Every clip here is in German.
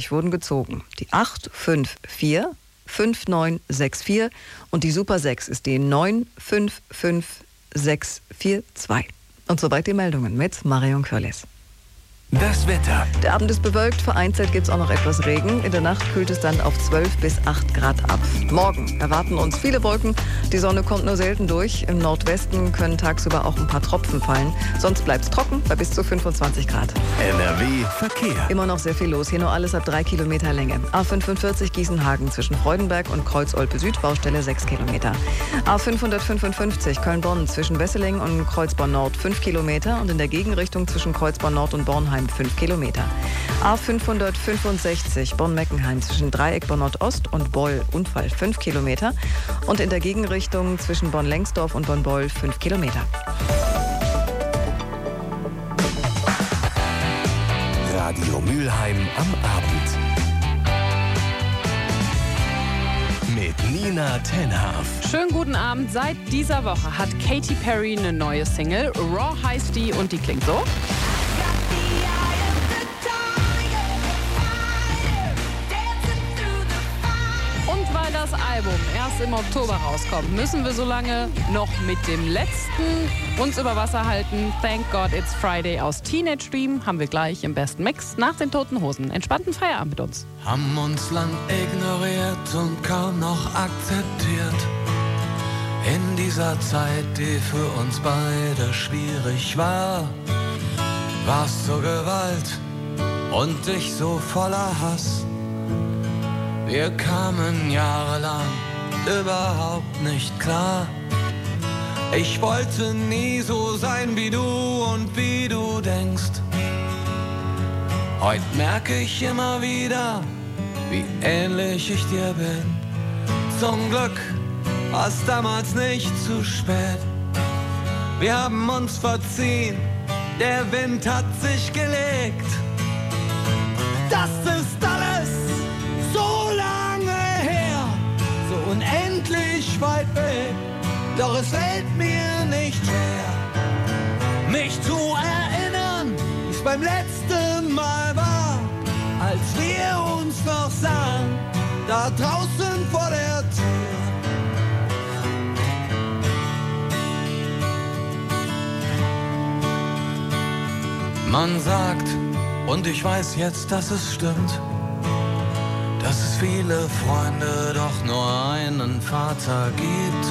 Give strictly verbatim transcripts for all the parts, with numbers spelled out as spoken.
fünfundvierzig wurden gezogen. Die acht fünf vier fünf neun sechs vier und die Super sechs ist die neun fünf fünf sechs vier zwei. Und soweit die Meldungen mit Marion Körles. Das Wetter. Der Abend ist bewölkt, vereinzelt gibt es auch noch etwas Regen. In der Nacht kühlt es dann auf zwölf bis acht Grad ab. Morgen erwarten uns viele Wolken. Die Sonne kommt nur selten durch. Im Nordwesten können tagsüber auch ein paar Tropfen fallen. Sonst bleibt es trocken bei bis zu fünfundzwanzig Grad. N R W Verkehr. Immer noch sehr viel los. Hier nur alles ab drei Kilometer Länge. A fünfundvierzig Gießenhagen zwischen Freudenberg und Kreuz-Olpe Süd, Baustelle sechs Kilometer. A fünfhundertfünfundfünfzig Köln-Bonn zwischen Wesseling und Kreuzborn Nord fünf Kilometer und in der Gegenrichtung zwischen Kreuzborn Nord und Bornheim fünf Kilometer. A fünfhundertfünfundsechzig Bonn-Meckenheim zwischen Dreieck Bonn Nordost und Beul Unfall fünf Kilometer und in der Gegenrichtung zwischen Bonn-Lengsdorf und Bonn-Beul fünf Kilometer. Radio Mülheim am Abend. Mit Nina Tenhaf. Schönen guten Abend. Seit dieser Woche hat Katy Perry eine neue Single. Raw heißt die und die klingt so. Das Album erst im Oktober rauskommt, müssen wir so lange noch mit dem letzten uns über Wasser halten. Thank God It's Friday aus Teenage Dream haben wir gleich im besten Mix nach den Toten Hosen. Entspannten Feierabend mit uns. Haben uns lang ignoriert und kaum noch akzeptiert. In dieser Zeit, die für uns beide schwierig war, warst so Gewalt und ich so voller Hass. Wir kamen jahrelang überhaupt nicht klar. Ich wollte nie so sein wie du und wie du denkst. Heute merke ich immer wieder, wie ähnlich ich dir bin. Zum Glück war es damals nicht zu spät. Wir haben uns verziehen, der Wind hat sich gelegt. Das ist alles so lange her, so unendlich weit weg, doch es fällt mir nicht schwer, mich zu erinnern, wie es beim letzten Mal war, als wir uns noch sahen, da draußen vor der Tür. Man sagt, und ich weiß jetzt, dass es stimmt, dass es viele Freunde, doch nur einen Vater gibt.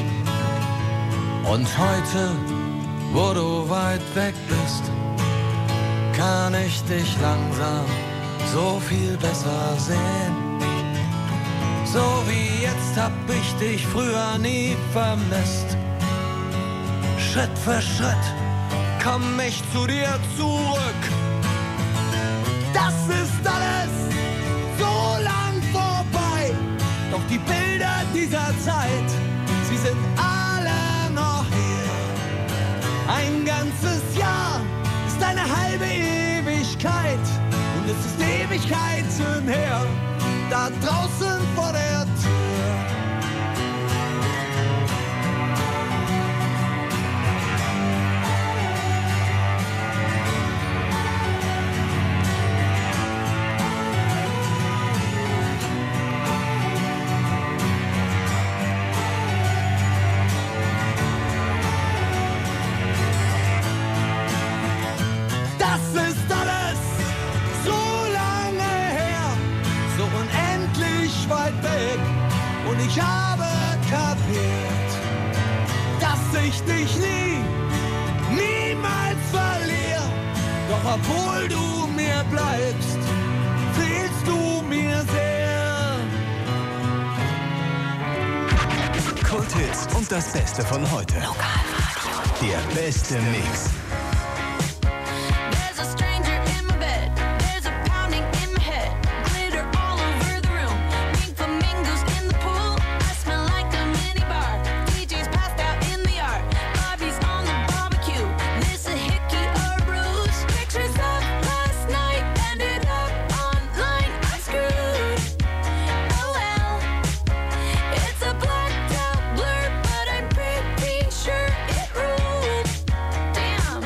Und heute, wo du weit weg bist, kann ich dich langsam so viel besser sehen. So wie jetzt hab ich dich früher nie vermisst. Schritt für Schritt komm ich zu dir zurück. Das ist alles so lang vorbei, doch die Bilder dieser Zeit, sie sind alle noch hier. Ein ganzes Jahr ist eine halbe Ewigkeit und es ist Ewigkeiten her, da draußen vor der Tür. Und ich habe kapiert, dass ich dich nie, niemals verliere. Doch obwohl du mir bleibst, fehlst du mir sehr. Kulthits und das Beste von heute. Lokalradio. Der beste Mix. Damn.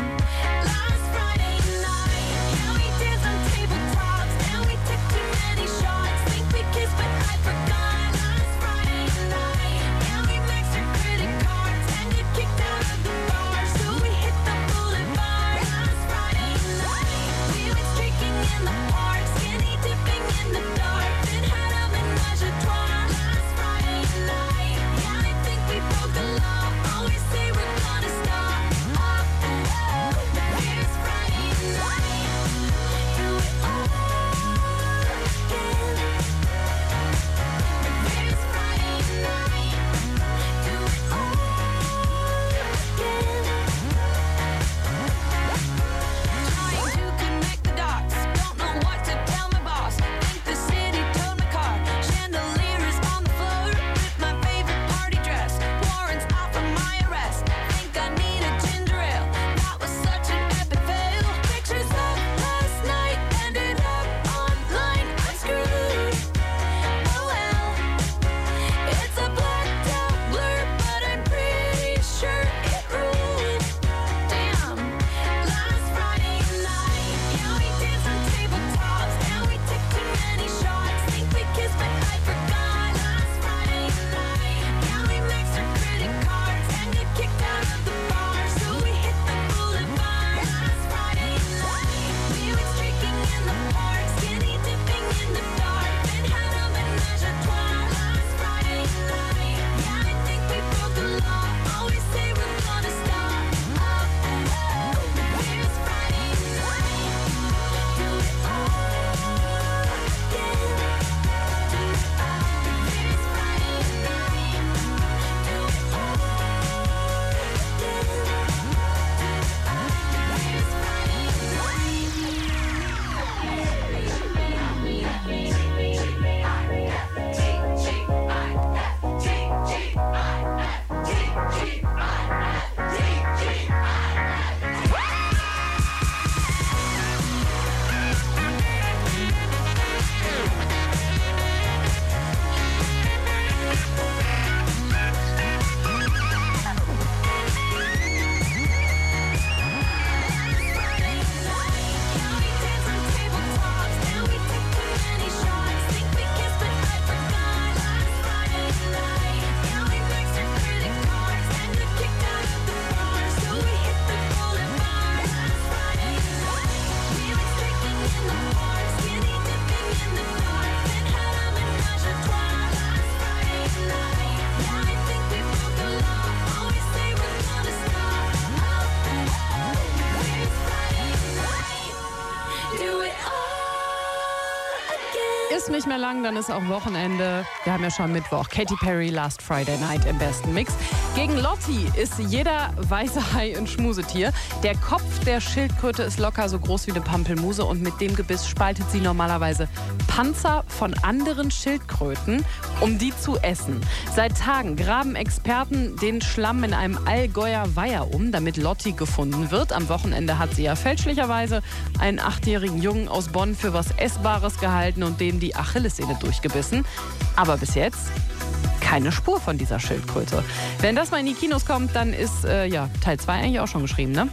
ist nicht mehr lang, dann ist auch Wochenende. Wir haben ja schon Mittwoch. Katy Perry, Last Friday Night im besten Mix. Gegen Lotti ist jeder weiße Hai ein Schmusetier. Der Kopf der Schildkröte ist locker so groß wie eine Pampelmuse und mit dem Gebiss spaltet sie normalerweise Panzer von anderen Schildkröten, um die zu essen. Seit Tagen graben Experten den Schlamm in einem Allgäuer Weiher um, damit Lotti gefunden wird. Am Wochenende hat sie ja fälschlicherweise einen achtjährigen Jungen aus Bonn für was Essbares gehalten und dem die Achillessehne durchgebissen. Aber bis jetzt keine Spur von dieser Schildkröte. Wenn das mal in die Kinos kommt, dann ist äh, ja, Teil zwei eigentlich auch schon geschrieben, ne?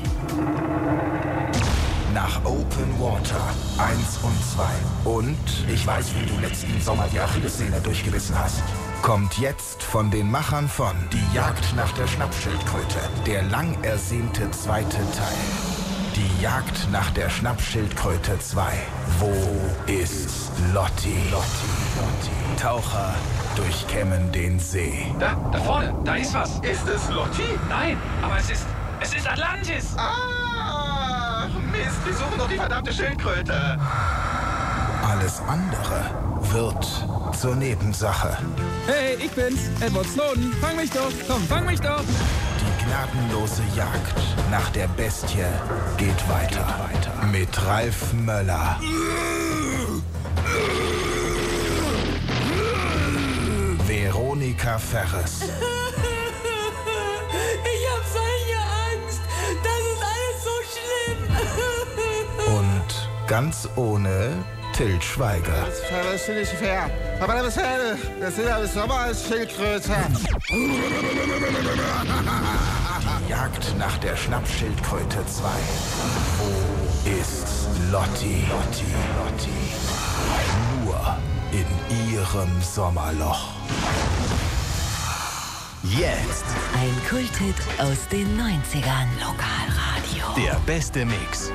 Nach Open Water eins und zwei und ich weiß, wie du letzten Sommer die Achillessehne durchgebissen hast, kommt jetzt von den Machern von Die Jagd nach der Schnappschildkröte, der lang ersehnte zweite Teil. Die Jagd nach der Schnappschildkröte zwei. Wo ist Lotti? Lotti, Lotti. Taucher durchkämmen den See. Da, da vorne, da ist was. Ist es Lotti? Nein, aber es ist, es ist Atlantis. Ah, Mist, wir suchen doch die verdammte Schildkröte. Alles andere wird zur Nebensache. Hey, ich bin's, Edward Snowden. Fang mich doch, komm, fang mich doch. Die gnadenlose Jagd nach der Bestie geht weiter. Geht weiter. Mit Ralf Möller. Veronika Ferres. Ich hab solche Angst. Das ist alles so schlimm. Und ganz ohne Til Schweiger. Das finde ich fair. Aber das ist das ist alles Sommer als Schildkröte. Die Jagd nach der Schnappschildkröte zwei. Wo ist Lotti? Lotti, Lotti. Nur in ihrem Sommerloch. Jetzt ein Kulthit aus den neunzigern. Lokalradio. Der beste Mix.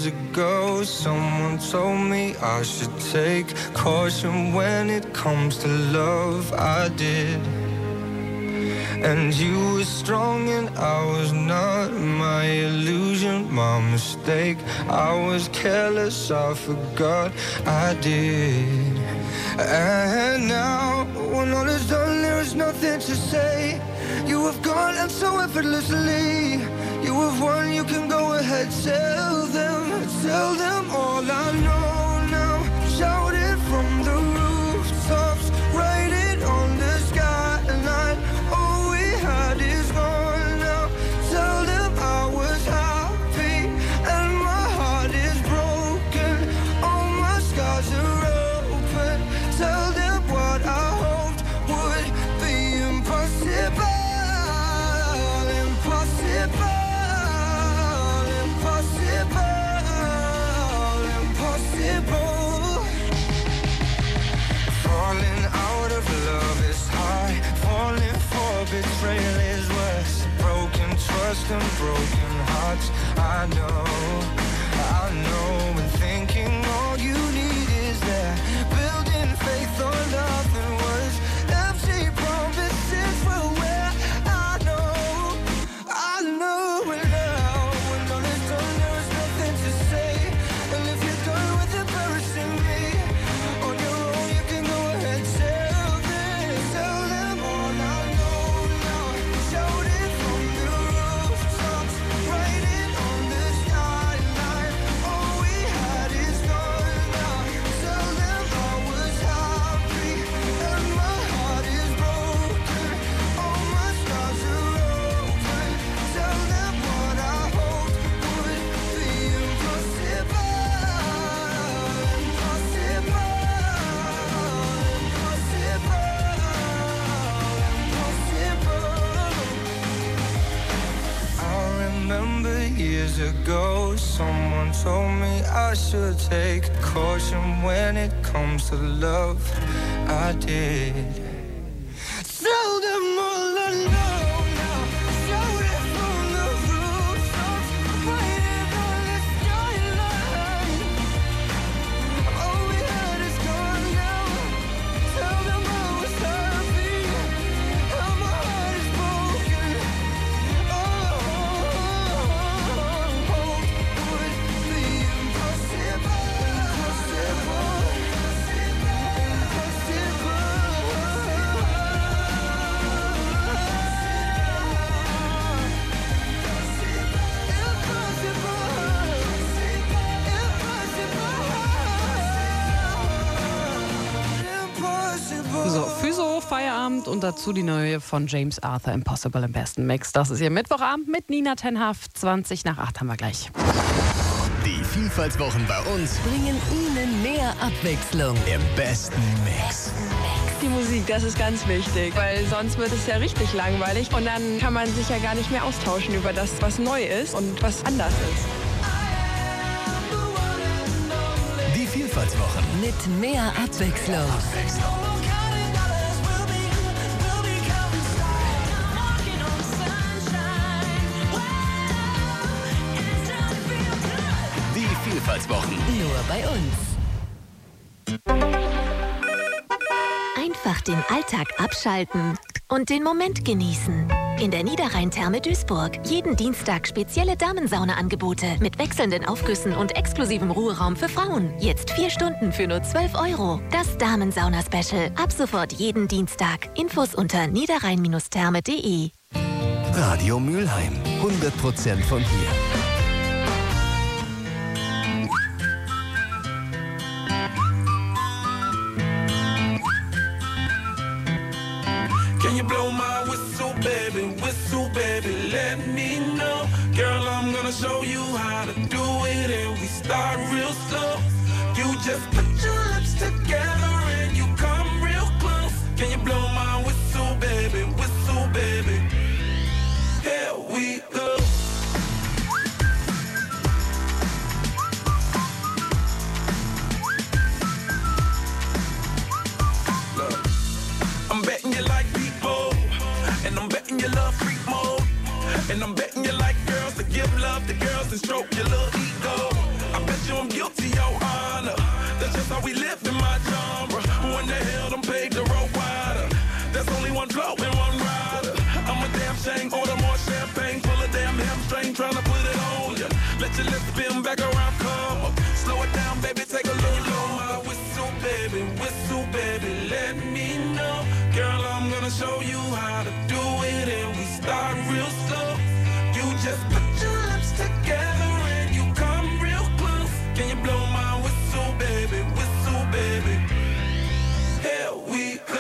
years ago, someone told me I should take caution when it comes to love. I did. And you were strong and I was not. My illusion, my mistake. I was careless, I forgot I did. And now, when all is done, there is nothing to say. You have gone and so effortlessly. You have won, you can go ahead, tell them, tell them all I know now. Shout it from the rooftops, write it on the skyline. All we had is gone now. Tell them I was happy and my heart is broken. All my scars are open. Tell them what I hoped would be impossible. Impossible. Falling out of love is hard. Falling for betrayal is worse. Broken trust and broken hearts. I know, I know. And thinking all you need is there. Building faith on nothing was empty promises for where I know, I know. And now when all is done, there is nothing to say. And if you're done with embarrassing me on your own, you can go ahead, tell them, tell them all I know now. Shout it from the rooftops, write it on the skyline. All we had is gone now. Tell them I was happy and my heart is broken. All my scars are open. Tell them what I hoped would be impossible. I remember years ago, someone told me I should take caution when it comes to love. I did. Tell them all I know now. Shout it from the rooftops, write it on the skyline. All we had is gone now. Tell them I was happy and my heart is broken. Oh, would be impossible. Impossible. So, Physio, Feierabend und dazu die neue von James Arthur, Impossible im besten Mix. Das ist ihr Mittwochabend mit Nina Tenhaft. zwanzig nach acht haben wir gleich. Die Vielfaltswochen bei uns bringen Ihnen mehr Abwechslung im besten Mix. Die Musik, das ist ganz wichtig, weil sonst wird es ja richtig langweilig und dann kann man sich ja gar nicht mehr austauschen über das, was neu ist und was anders ist. Die Vielfaltswochen mit mehr Abwechslung. Die Vielfaltswochen nur bei uns. Einfach den Alltag abschalten und den Moment genießen. In der Niederrhein-Therme Duisburg. Jeden Dienstag spezielle Damensauna-Angebote mit wechselnden Aufgüssen und exklusivem Ruheraum für Frauen. Jetzt vier Stunden für nur zwölf Euro. Das Damensauna-Special. Ab sofort jeden Dienstag. Infos unter niederrhein Therme punkt de. Radio Mülheim. hundert Prozent von hier. Can you blow my whistle, baby, whistle, baby, let me know. Girl, I'm gonna show you how to do it, and we start real slow. You just put your lips together and you come real close. Can you blow my whistle, baby, whistle, baby? Here we go. Look, I'm betting you like people, and I'm betting you love freak mode, and I'm betting you like girls to give love to girls and stroke your little ego. I how we live in my genre. Who in the hell done paved the road wider? There's only one flow and one rider. I'm a damn shame, order more champagne, full of damn hamstring, trying to put it on ya. Let your lips spin back around, come up. Slow it down, baby, take a look. Blow my whistle, baby, whistle, baby, let me know. Girl, I'm gonna show you how to do it, and we start real slow. You just put your lips together and you come real close. Can you blow my whistle, baby, whistle, baby? Here we go.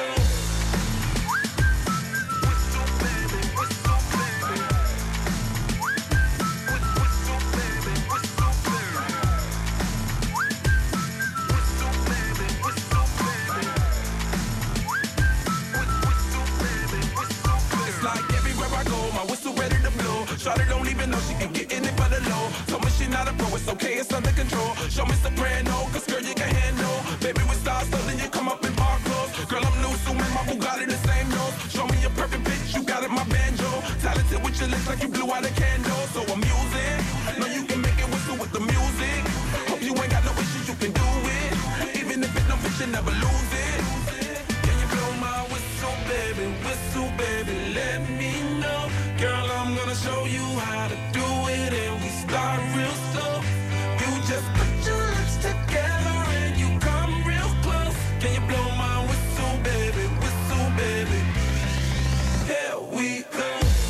Shawty don't even know she can get in it for the low. Told me she not a pro, it's okay, it's under control. Show me soprano, cause girl you can handle. Baby with stars, so then you come up in bar clothes. Girl I'm new, so my Bugatti the same nose. Show me a perfect pitch, you got it, my banjo. Talented with your lips like you blew out a candle. So I'm using, know you can make it whistle with the music. Hope you ain't got no issues, you can do it. Even if it don't fit, you never lose it. Can you blow my whistle, baby, whistle, baby, let me know. Girl, I'm gonna show you how to do it, and we start real slow. You just put your lips together and you come real close. Can you blow my whistle, baby, whistle, baby? Here we go.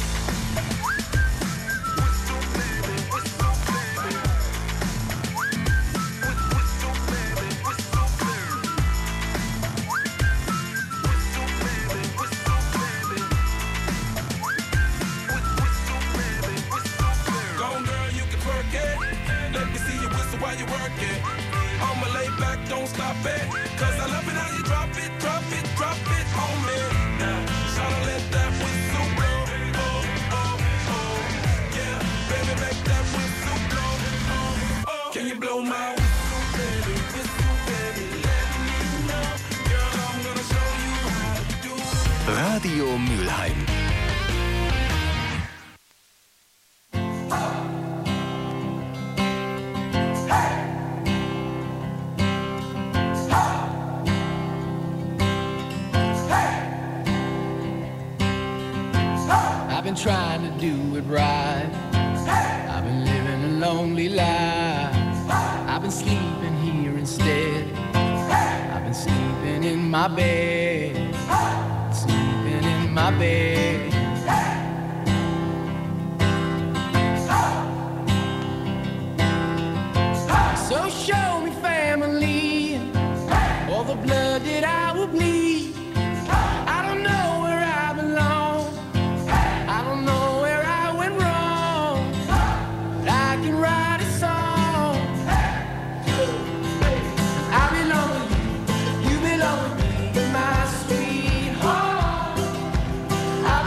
Whistle, baby, whistle, baby. Whistle, baby, whistle, baby. Whistle, baby, whistle, baby. Let me see you whistle while you work it. I'ma lay back, don't stop it. Cause I love it how you drop it, drop it, drop it on me. Now, tryna let that whistle blow. Oh, oh, oh. Yeah, baby, make that whistle blow. Oh, oh. Can you blow my whistle, baby? Whistle, baby, let me know. Girl, I'm gonna show you how to do it. Radio Mülheim. I've been trying to do it right. I've been living a lonely life. I've been sleeping here instead. I've been sleeping in my bed. Sleeping in my bed. So show me family, all the blood that I will bleed. I don't know where I belong. I don't know where I went wrong. But I can write a song. I belong with you, you belong with me, my sweet home. I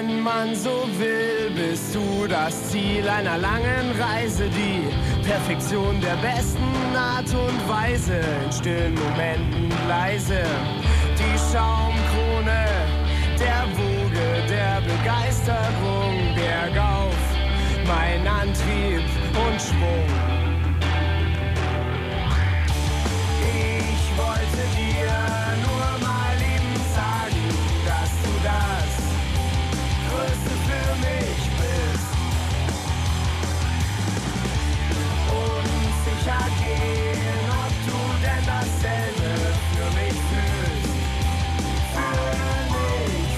Wenn man so will, bist du das Ziel einer langen Reise, die Perfektion der besten Art und Weise, in stillen Momenten leise, die Schaumkrone der Woge der Begeisterung, bergauf, mein Antrieb und Schwung. Ich wollte dir nur mal eben sagen, dass du das Größte für mich bist. Und sicher gehen, ob du denn dasselbe für mich fühlst. Für mich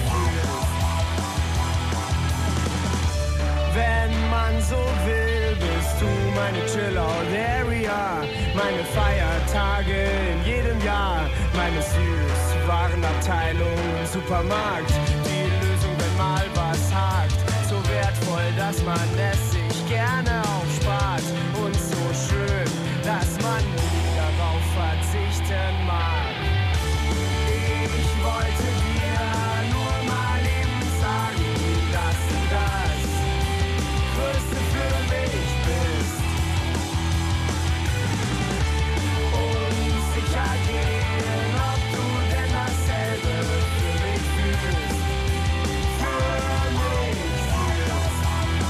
fühlst. Wenn man so will, bist du meine Chill-Out-Area, meine Feiertage in jedem Jahr, meine Süßwarenabteilung im Supermarkt, die Lösung, wenn mal was hakt, so wertvoll, dass man es sich gerne aufspart und so schön, dass man nie darauf verzichten mag. Ich wollte dir nur mal eben sagen, dass du das Größte für mich bist. Und sicher gehen, ob du denn dasselbe für mich fühlst. Für mich fühlst.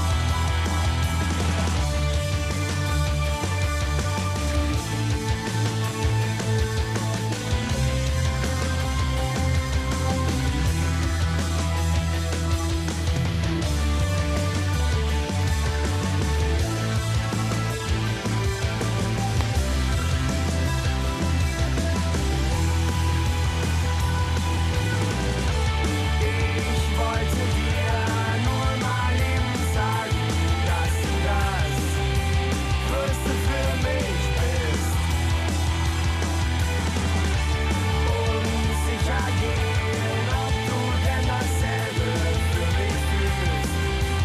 Ich wollte dir nur mal eben sagen, dass du das Größte für mich bist. Und sicher gehen, ob du denn dasselbe für mich fühlst.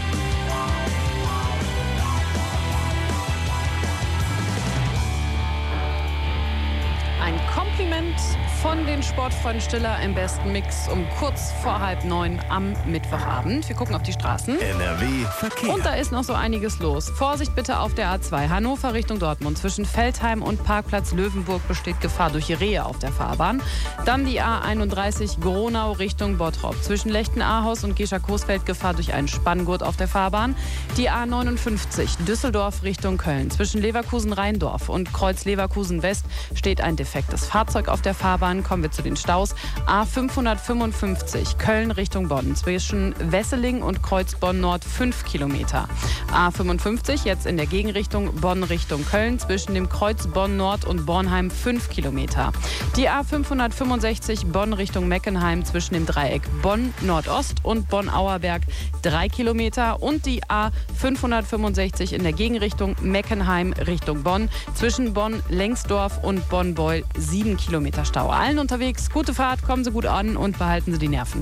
Ein Kompliment von den Sportfreunden Stiller im besten Mix um kurz vor halb neun am Mittwochabend. Wir gucken auf die Straßen. N R W Verkehr. Und da ist noch so einiges los. Vorsicht bitte auf der A zwei Hannover Richtung Dortmund. Zwischen Feldheim und Parkplatz Löwenburg besteht Gefahr durch Rehe auf der Fahrbahn. Dann die A einunddreißig Gronau Richtung Bottrop. Zwischen Lechten-Ahaus und Gescher-Coesfeld Gefahr durch einen Spanngurt auf der Fahrbahn. Die A neunundfünfzig Düsseldorf Richtung Köln. Zwischen Leverkusen-Rheindorf und Kreuz Leverkusen-West steht ein defektes Fahrzeug auf der Fahrbahn. Kommen wir zu den Staus. A fünfhundertfünfundfünfzig Köln Richtung Bonn. Zwischen Wesseling und Kreuz Bonn-Nord fünf Kilometer. A fünfundfünfzig jetzt in der Gegenrichtung Bonn Richtung Köln. Zwischen dem Kreuz Bonn-Nord und Bornheim fünf Kilometer. Die A fünfhundertfünfundsechzig Bonn Richtung Meckenheim zwischen dem Dreieck Bonn-Nordost und Bonn-Auerberg drei Kilometer. Und die A fünfhundertfünfundsechzig in der Gegenrichtung Meckenheim Richtung Bonn. Zwischen Bonn-Lengsdorf und Bonn-Beul sieben Kilometer Stau. Allen unterwegs gute Fahrt, kommen Sie gut an und behalten Sie die Nerven.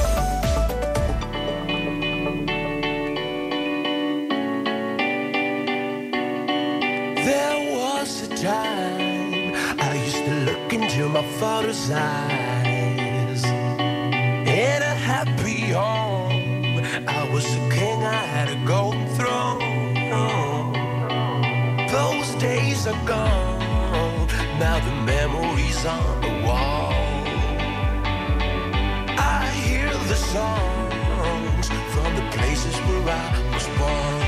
There was a time I used to look into my father's eyes. In a happy home, I was a king, I had a golden throne. Those days are gone, now the memories on the wall. I hear the songs from the places where I was born.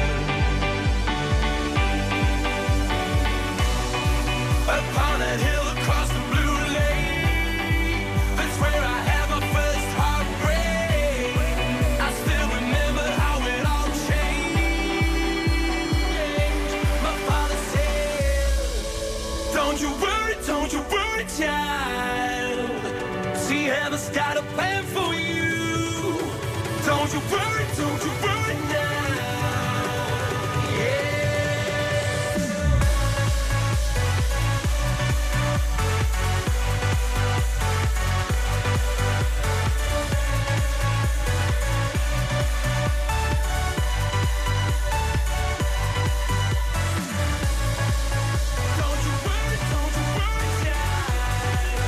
Upon that hill across the blue lake, that's where I had my first heartbreak. I still remember how it all changed. My father said, don't you worry, don't you worry, child. See, heaven's got a plan for you. Don't you worry, don't you worry now. Yeah.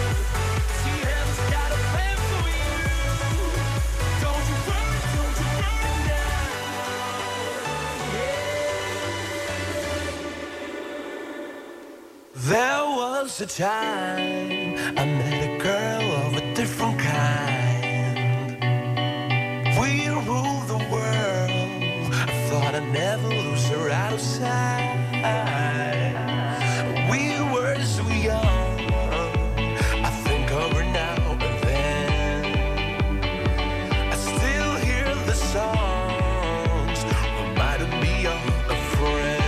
Don't you worry, don't you worry, child. See, heaven's got a plan for you. Don't you worry, don't you worry. was a time I met a girl of a different kind. We ruled the world. I thought I'd never lose her out of sight. We were so young. I think of her now and then. I still hear the songs reminding me of a friend.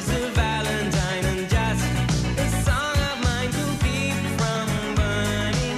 Valentine and just a song of mine to keep from burning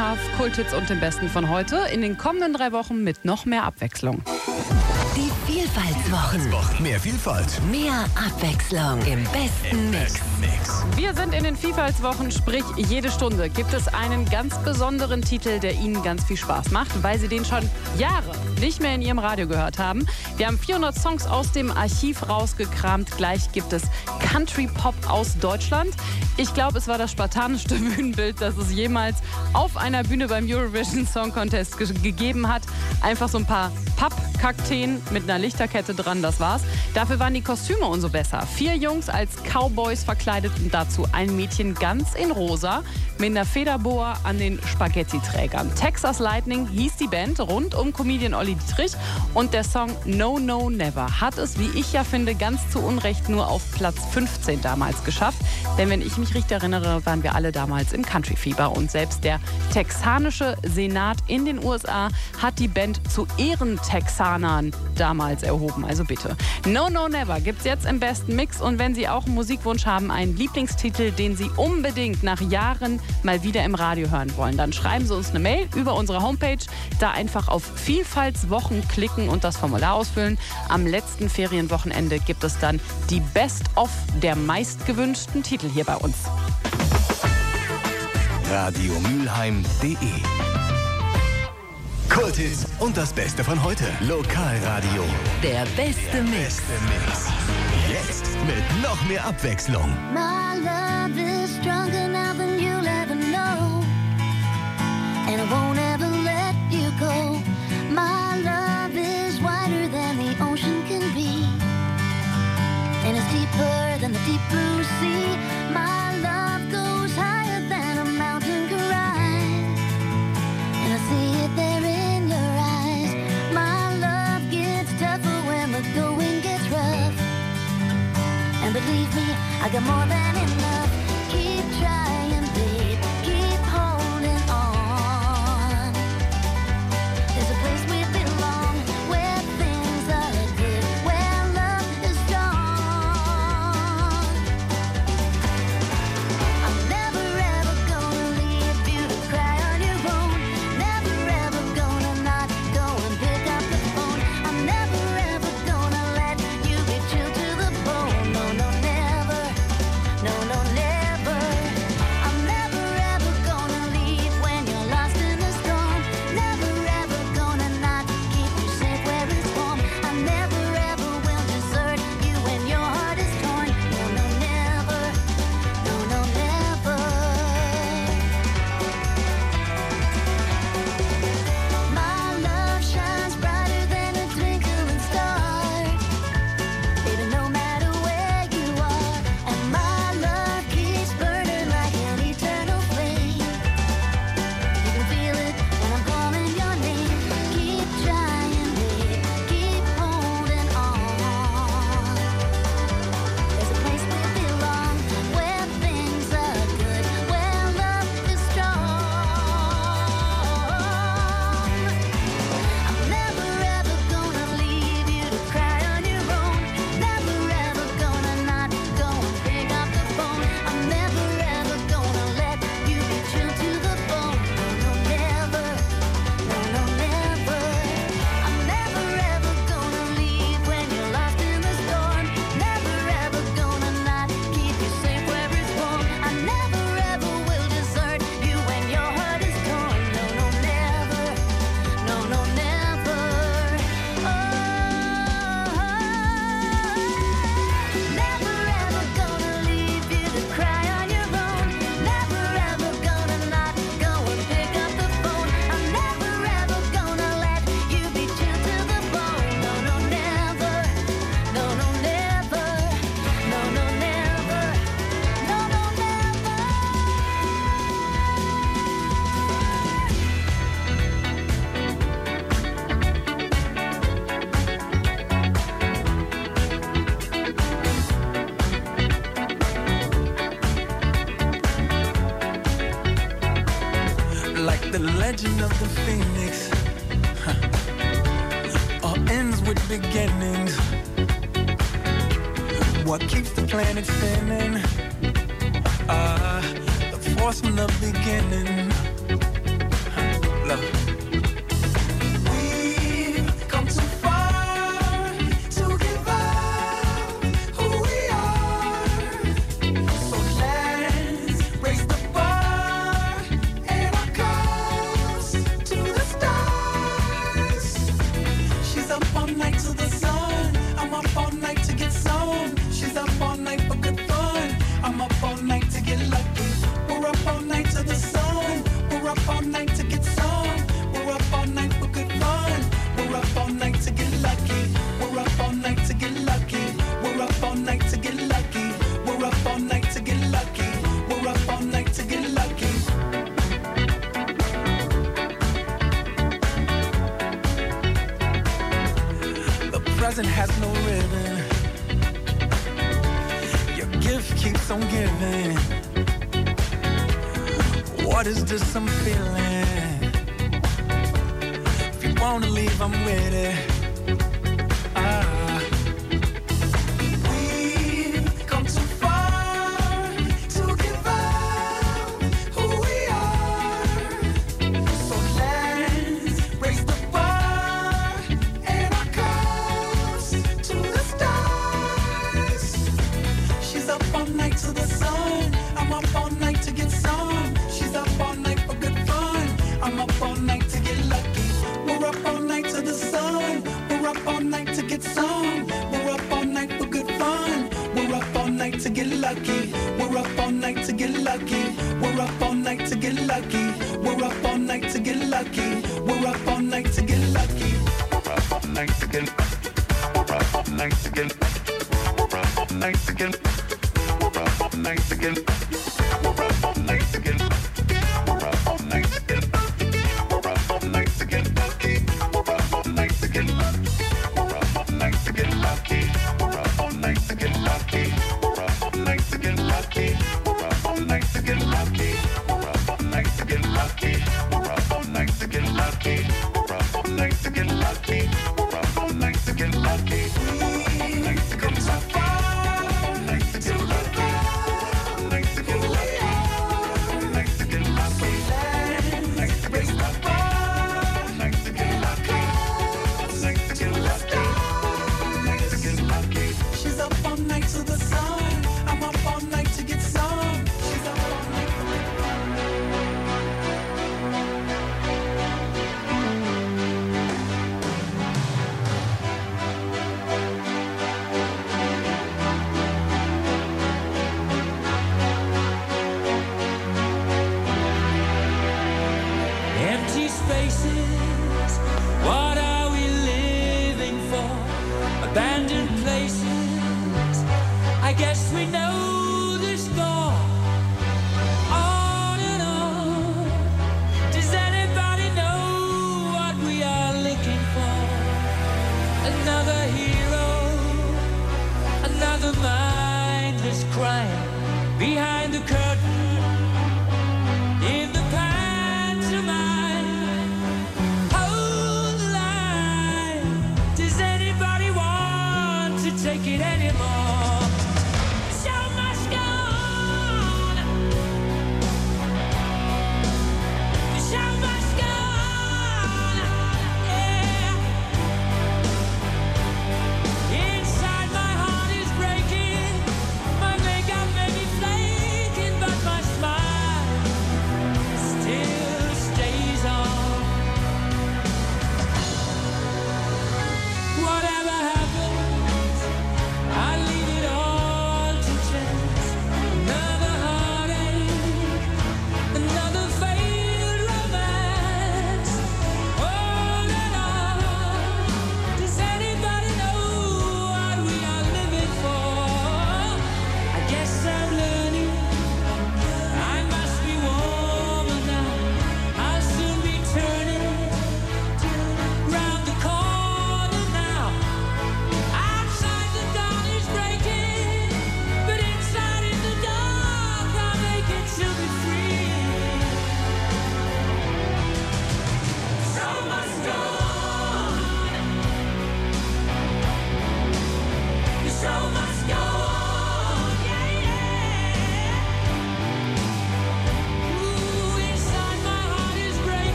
Half, Kulthits und dem Besten von heute. In den kommenden drei Wochen mit noch mehr Abwechslung. Die Vielfaltswochen. Mehr Vielfalt. Mehr Abwechslung im besten Mix. Wir sind in den Vielfaltswochen, sprich jede Stunde gibt es einen ganz besonderen Titel, der Ihnen ganz viel Spaß macht, weil Sie den schon Jahre nicht mehr in Ihrem Radio gehört haben. Wir haben vierhundert Songs aus dem Archiv rausgekramt. Gleich gibt es Country Pop aus Deutschland. Ich glaube, es war das spartanischste Bühnenbild, das es jemals auf einer Bühne beim Eurovision Song Contest ge- gegeben hat. Einfach so ein paar Pappkakteen mit einer Lichterkette dran, das war's. Dafür waren die Kostüme umso besser. Vier Jungs als Cowboys verkleidet und dazu ein Mädchen ganz in rosa mit einer Federboa an den Spaghetti-Trägern. Texas Lightning hieß die Band rund um Comedian Olli Dietrich und der Song No No Never hat es, wie ich ja finde, ganz zu Unrecht nur auf Platz fünfzehn damals geschafft. Denn wenn ich mich richtig erinnere, waren wir alle damals im Country-Fieber und selbst der texanische Senat in den U S A hat die Band zu Ehrentexanern damals erhoben. Also bitte. No No Never gibt's jetzt im besten Mix und wenn Sie auch einen Musikwunsch haben, einen Lieblingstitel, den Sie unbedingt nach Jahren mal wieder im Radio hören wollen, dann schreiben Sie uns eine Mail über unsere Homepage, da einfach auf Vielfaltswochen klicken und das Formular ausfüllen. Am letzten Ferienwochenende gibt es dann die Best-of der meistgewünschten Titel hier bei uns. radio mülheim punkt de Kulthits und das Beste von heute. Lokalradio. Der beste Mix. Beste Mix. Jetzt mit noch mehr Abwechslung. My love is stronger now than you'll ever know. And I won't ever let you go. My love is wider than the ocean can be. And it's deeper than the deep blue sea. My love goes higher than a mountain can rise. And I see it there in your eyes. My love gets tougher when the going gets rough. And believe me, I got more than enough. Keep trying, babe. Keep holding on. There's a place we belong, where things are good, where love is strong. I'm never ever gonna leave you to cry on your own. Never ever gonna not go and pick up the phone. I'm never ever gonna let you be chilled to the bone. No, no, never. No, no, never. I'm never ever gonna leave when you're lost in the storm. Never ever gonna not keep you safe where it's warm. I never ever will desert you when your heart is torn. No, no, never. No, no, never. My love shines brighter than a twinkling star. Baby, no matter where you are, and my love keeps burning like an eternal flame. You can feel it when I'm calling your name. Keep trying, babe. Keep holding on. There's a place we belong, where things are good, where love is strong. I'm never ever gonna leave you to cry on your own. Never ever gonna not go and pick up the phone. I'm never ever gonna let you be chilled to the bone. No, no, never. No, no, never. I'm never ever gonna leave when you're lost in the storm. Never ever gonna not keep you safe where it's warm. I never ever will desert you when your heart is torn. No, no, never. No, no, never. Oh, never ever gonna leave you to cry on your own. Never ever gonna not go and pick up the phone. I'm never ever gonna let you be chilled to the bone. No, no, never. No, no, never. No, no, never. No, no, never. Like the legend of the phoenix, huh. All ends with beginnings. What keeps the planet spinning? Ah, the force from the beginning. present has no ribbon. Your gift keeps on giving. What is this I'm feeling? If you wanna leave, I'm with it. Ah. We're up all night to get lucky. We're up all night to get lucky. We're up all night to get lucky. We're up all night to get lucky. We're up all night to get. We're up all night to get. We're up all night to get. We're up all night to get. We're up all night to get. We're up all night to get. We're up all night to get lucky. We're up all night to get lucky. We're up all night to get lucky. We're up all night to get lucky. We're up all night to get lucky. We're up all night to get lucky. We're up all night to get lucky. We're up all night to get lucky. We're up all night to get lucky. We're up all night to get lucky. We're up all night to get lucky. Take it anymore. Show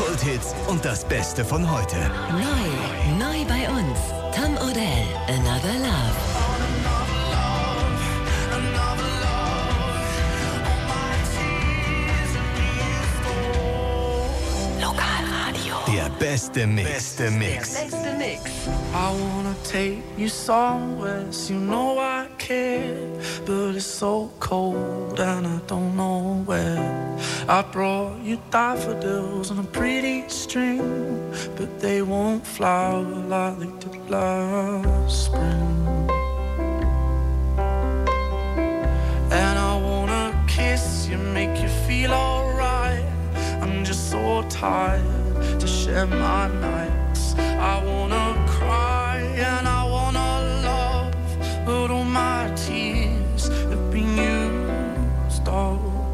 Kulthits und das Beste von heute. Neu, neu bei uns. Tom Odell, Another Love. Lokalradio. Der beste Mix. Beste Mix. Der beste Mix. I wanna take you somewhere, you know I care, but it's so cold and I don't know where. I brought you daffodils on a pretty string, but they won't flower like they did last spring. And I wanna kiss you, make you feel alright. I'm just so tired to share my nights. I wanna cry and I wanna love, but all my tears have been used up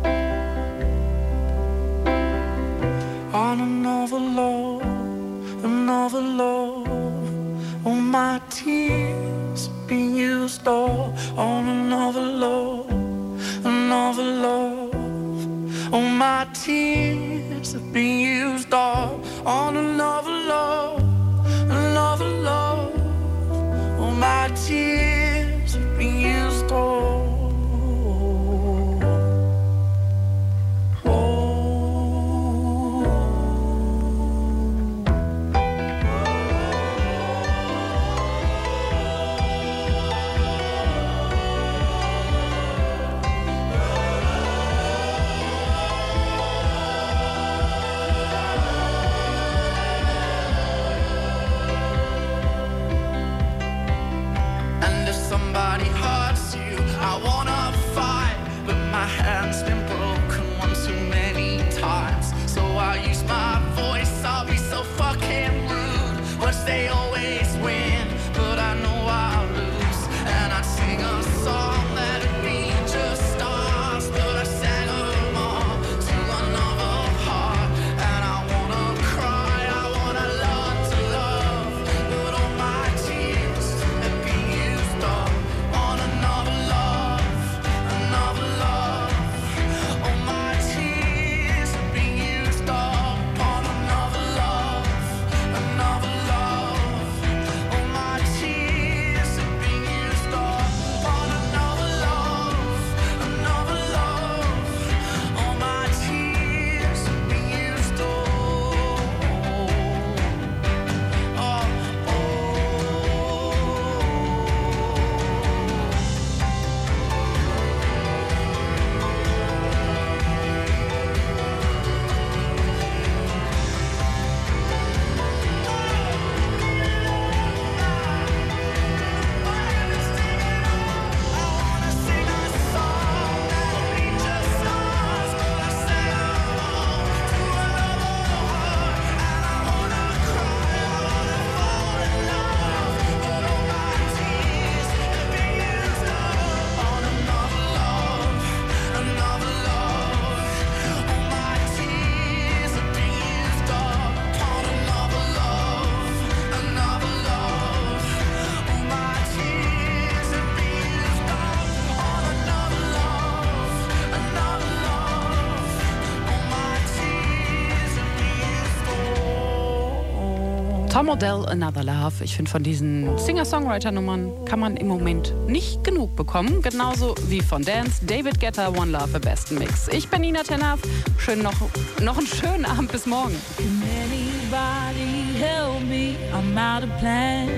on another love, another love. All my tears have been used up on another love, another love. All my tears have been used up on another love, another love. All my tears have been used up. Hand's been broken one too many times, so I use my voice. I'll be so fucking rude, which they always win, but I know I'll lose. And I'd sing a song that'd be just stars, but I sang them all to another heart. And I wanna cry, I wanna learn to love, but all my tears have been used up on another love, another love. Tom Odell, Another Love. Ich finde, von diesen Singer-Songwriter-Nummern kann man im Moment nicht genug bekommen. Genauso wie von Dance, David Guetta, One Love, der besten Mix. Ich bin Nina Tennaf. Schön noch, noch einen schönen Abend. Bis morgen. Can anybody help me? I'm out of plan.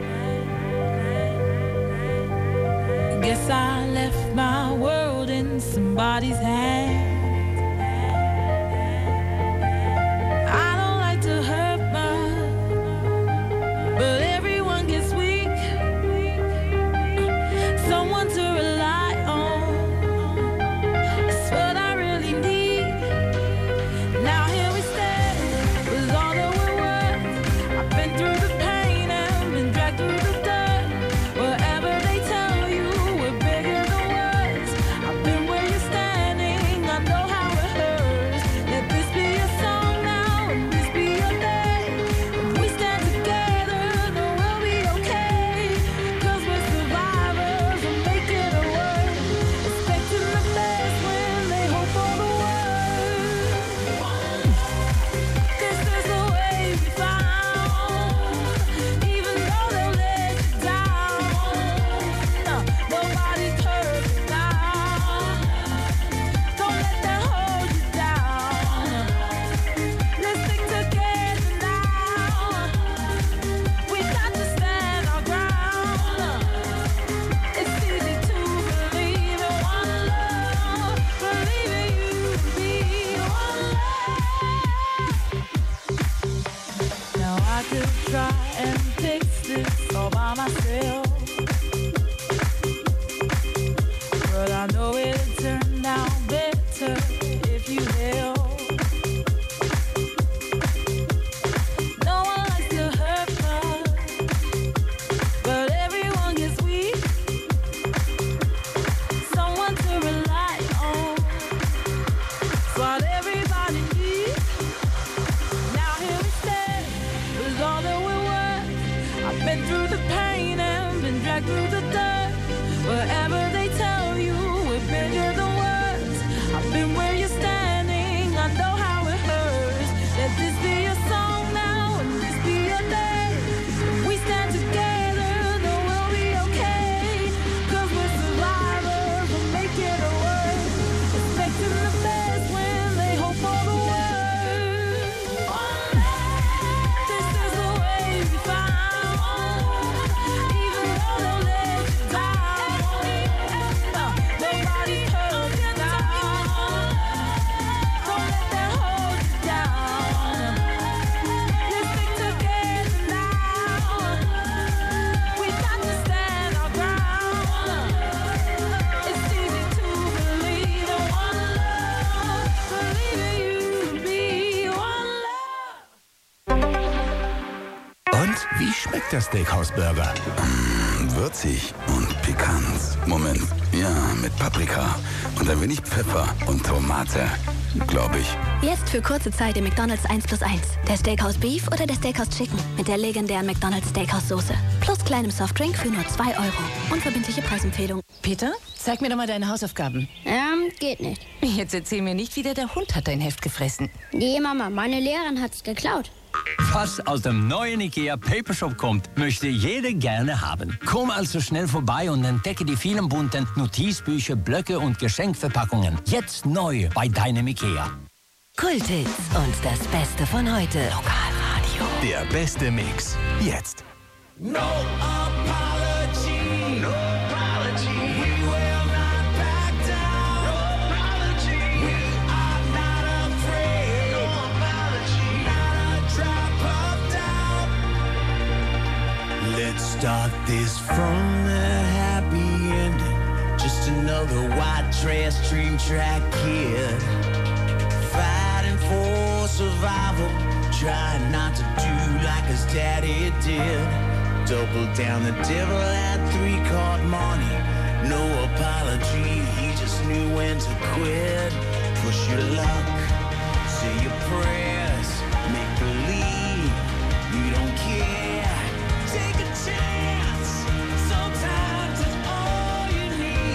Guess I left my world in somebody's hands. I don't like to hurt much, but everyone gets weak. Someone to rely on is what I really need. Now here we stand with all that we're worth. I've been through the pain and been dragged through the dirt. Wherever they tell you we're bigger than words, I've been where you're standing. I know try and fix this all by myself. But I know it'll turn out better if you help. No one likes to hurt us, but everyone gets weak. Someone to rely on, it's what everybody needs. Now here we stand, with all that we're worth. I've been through the pain and been dragged through the dirt. Wherever they tell you we're bigger than words, I've been where you're standing, I know how it hurts. Let this be your song now, and this be your day. If we stand together, then we'll be okay. Cause we're survivors, we'll make it a word. Expecting the best when they hope for the worst. This is the way we found. Even though they'll let you down, nobody's hurt you down. Don't let that hold you down. Let's stick together now. We got to stand our ground. It's easy to believe in one love, believe in you to be one love. Und wie schmeckt der Steakhouse-Burger? Mm, würzig und pikant. Moment, ja, mit Paprika und ein wenig Pfeffer und Tomate, glaube ich. Jetzt für kurze Zeit im McDonald's eins plus eins. Der Steakhouse Beef oder der Steakhouse Chicken mit der legendären McDonald's Steakhouse Soße. Plus kleinem Softdrink für nur zwei Euro. Unverbindliche Preisempfehlung. Peter, zeig mir doch mal deine Hausaufgaben. Ähm, geht nicht. Jetzt erzähl mir nicht wieder, der Hund hat dein Heft gefressen. Nee, Mama, meine Lehrerin hat's geklaut. Was aus dem neuen IKEA Papershop kommt, möchte jeder gerne haben. Komm also schnell vorbei und entdecke die vielen bunten Notizbücher, Blöcke und Geschenkverpackungen. Jetzt neu bei deinem IKEA. Kulthits und das Beste von heute. Lokalradio. Der beste Mix. Jetzt. No apology, no apology. We will not back down. No apology. We are not afraid. No apology. Not a drop of doubt. Let's start this from the happy ending. Just another white trash train track kid. Fighting for survival. Trying not to do like his daddy did. Double down, the devil had three card money. No apology, he just knew when to quit. Push your luck, say your prayers, make believe you don't care. Take a chance, sometimes it's all you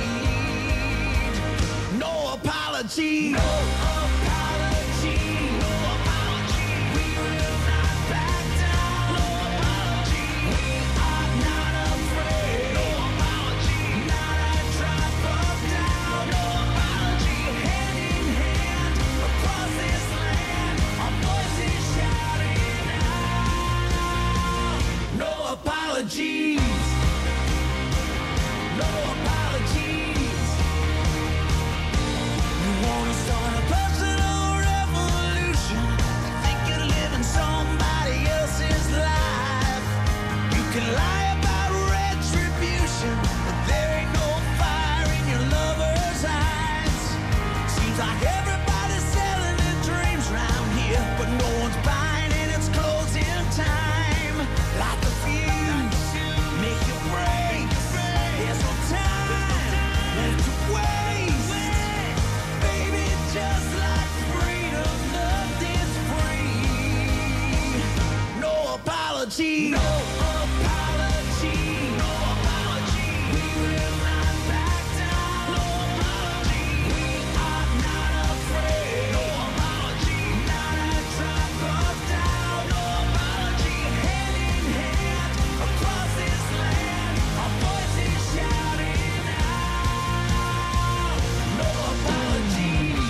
need. No apology, no apology, no apology. We will not back down. No apology, we are not afraid. No apology, not a drop of down. No apology, hand in hand across this land. Our voices shouting out. No apologies, no apologies. You wanna start a personal revolution? Think you're living somebody else's life. You can lie about retribution, but there ain't no fire in your lover's eyes. Seems like everybody's selling their dreams round here, but no one's buying and it's closing time. Like a fuse, make it break. There's no time left to waste. Baby, just like freedom, nothing's free. No apology, no apology, no apology. We will not back down. No apology, we are not afraid. No apology, not a drop of down. No apology, hand in hand across this land. Our voices shouting out. No apologies.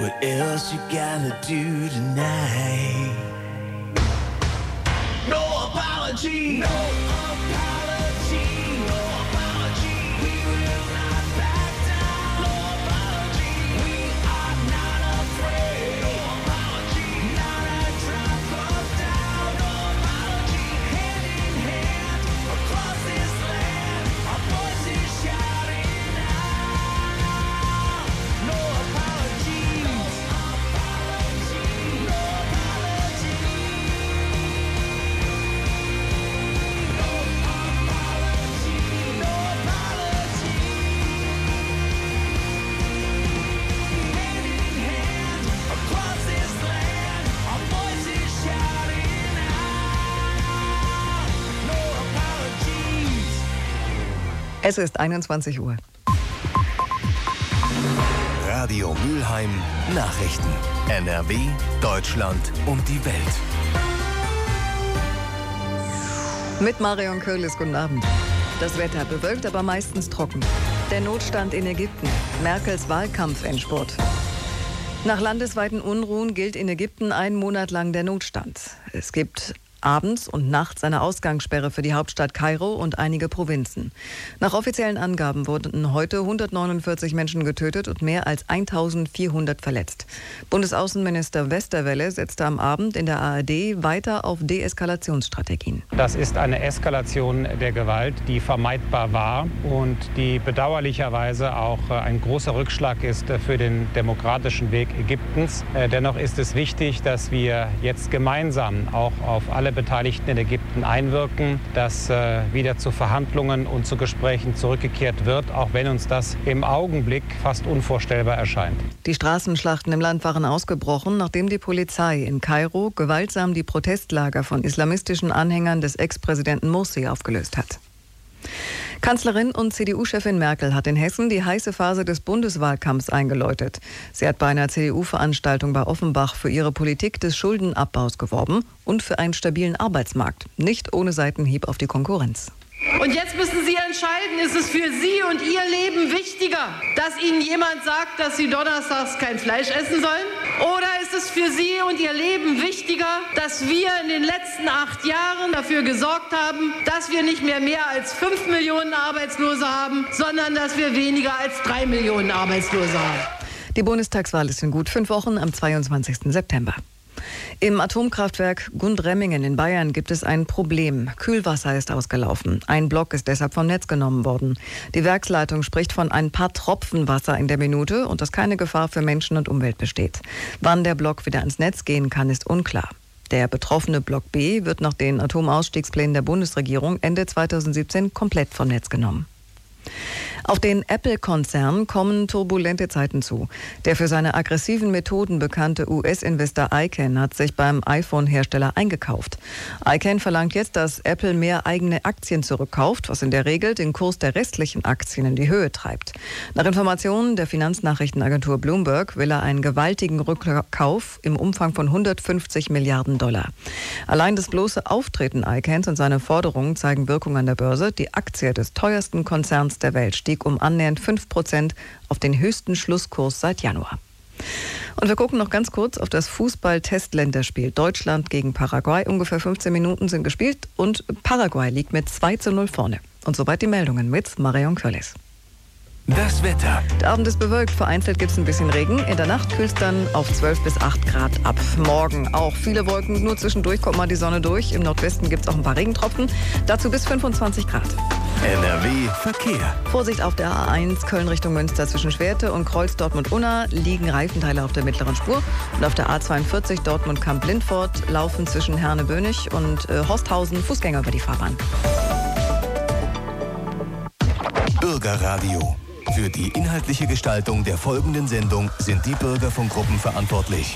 What else you gotta do tonight? No apology. No apology. No apology. We will not back down. No apology. We are not afraid. No apology. Not a drop of down. No apology. Hand in hand across this land. Our voices shouting out. No apology. No apology. No apology. Es ist einundzwanzig Uhr. Radio Mülheim Nachrichten. N R W, Deutschland und die Welt. Mit Marion Köhlis, guten Abend. Das Wetter bewölkt, aber meistens trocken. Der Notstand in Ägypten. Merkels Wahlkampfendspurt. Nach landesweiten Unruhen gilt in Ägypten einen Monat lang der Notstand. Es gibt abends und nachts eine Ausgangssperre für die Hauptstadt Kairo und einige Provinzen. Nach offiziellen Angaben wurden heute hundertneunundvierzig Menschen getötet und mehr als eintausendvierhundert verletzt. Bundesaußenminister Westerwelle setzte am Abend in der A R D weiter auf Deeskalationsstrategien. Das ist eine Eskalation der Gewalt, die vermeidbar war und die bedauerlicherweise auch ein großer Rückschlag ist für den demokratischen Weg Ägyptens. Dennoch ist es wichtig, dass wir jetzt gemeinsam auch auf alle Beteiligten in Ägypten einwirken, dass äh, wieder zu Verhandlungen und zu Gesprächen zurückgekehrt wird, auch wenn uns das im Augenblick fast unvorstellbar erscheint. Die Straßenschlachten im Land waren ausgebrochen, nachdem die Polizei in Kairo gewaltsam die Protestlager von islamistischen Anhängern des Ex-Präsidenten Morsi aufgelöst hat. Kanzlerin und C D U-Chefin Merkel hat in Hessen die heiße Phase des Bundeswahlkampfs eingeläutet. Sie hat bei einer C D U-Veranstaltung bei Offenbach für ihre Politik des Schuldenabbaus geworben und für einen stabilen Arbeitsmarkt, nicht ohne Seitenhieb auf die Konkurrenz. Und jetzt müssen Sie entscheiden, ist es für Sie und Ihr Leben wichtiger, dass Ihnen jemand sagt, dass Sie donnerstags kein Fleisch essen sollen? Oder ist es für Sie und Ihr Leben wichtiger, dass wir in den letzten acht Jahren dafür gesorgt haben, dass wir nicht mehr mehr als fünf Millionen Arbeitslose haben, sondern dass wir weniger als drei Millionen Arbeitslose haben? Die Bundestagswahl ist in gut fünf Wochen am zweiundzwanzigsten September. Im Atomkraftwerk Gundremmingen in Bayern gibt es ein Problem. Kühlwasser ist ausgelaufen. Ein Block ist deshalb vom Netz genommen worden. Die Werksleitung spricht von ein paar Tropfen Wasser in der Minute und dass keine Gefahr für Menschen und Umwelt besteht. Wann der Block wieder ans Netz gehen kann, ist unklar. Der betroffene Block B wird nach den Atomausstiegsplänen der Bundesregierung Ende zweitausendsiebzehn komplett vom Netz genommen. Auf den Apple-Konzern kommen turbulente Zeiten zu. Der für seine aggressiven Methoden bekannte U S-Investor iCann hat sich beim iPhone-Hersteller eingekauft. iCann verlangt jetzt, dass Apple mehr eigene Aktien zurückkauft, was in der Regel den Kurs der restlichen Aktien in die Höhe treibt. Nach Informationen der Finanznachrichtenagentur Bloomberg will er einen gewaltigen Rückkauf im Umfang von hundertfünfzig Milliarden Dollar. Allein das bloße Auftreten iCanns und seine Forderungen zeigen Wirkung an der Börse. Die Aktie des teuersten Konzerns der Welt stieg um annähernd fünf Prozent auf den höchsten Schlusskurs seit Januar. Und wir gucken noch ganz kurz auf das Fußball-Test-Länderspiel. Deutschland gegen Paraguay. Ungefähr fünfzehn Minuten sind gespielt und Paraguay liegt mit zwei zu null vorne. Und soweit die Meldungen mit Marion Köhlis. Das Wetter. Der Abend ist bewölkt, vereinzelt gibt es ein bisschen Regen. In der Nacht kühlt es dann auf zwölf bis acht Grad ab. Morgen auch viele Wolken, nur zwischendurch kommt mal die Sonne durch. Im Nordwesten gibt es auch ein paar Regentropfen, dazu bis fünfundzwanzig Grad. N R W Verkehr. Vorsicht auf der A eins Köln Richtung Münster zwischen Schwerte und Kreuz Dortmund-Unna liegen Reifenteile auf der mittleren Spur. Und auf der A zweiundvierzig Dortmund-Kamp-Lindfort laufen zwischen Herne-Bönig und äh, Horsthausen Fußgänger über die Fahrbahn. Bürgerradio. Für die inhaltliche Gestaltung der folgenden Sendung sind die Bürgerfunkgruppen verantwortlich.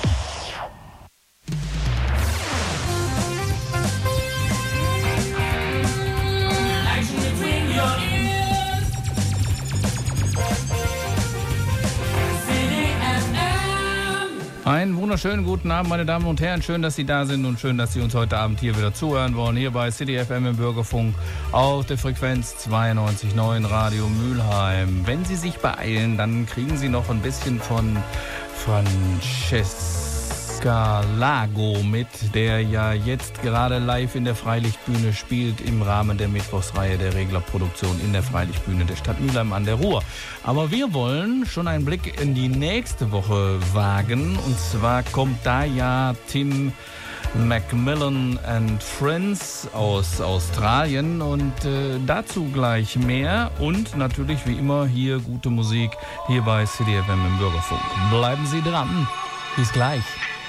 Einen wunderschönen guten Abend, meine Damen und Herren. Schön, dass Sie da sind und schön, dass Sie uns heute Abend hier wieder zuhören wollen. Hier bei City F M im Bürgerfunk auf der Frequenz zweiundneunzig Komma neun Radio Mülheim. Wenn Sie sich beeilen, dann kriegen Sie noch ein bisschen von Francesca Lago mit, der ja jetzt gerade live in der Freilichtbühne spielt im Rahmen der Mittwochsreihe der Reglerproduktion in der Freilichtbühne der Stadt Mülheim an der Ruhr. Aber wir wollen schon einen Blick in die nächste Woche wagen, und zwar kommt da ja Tim Macmillan and Friends aus Australien, und äh, dazu gleich mehr und natürlich wie immer hier gute Musik hier bei C D F M im Bürgerfunk. Bleiben Sie dran. Bis gleich.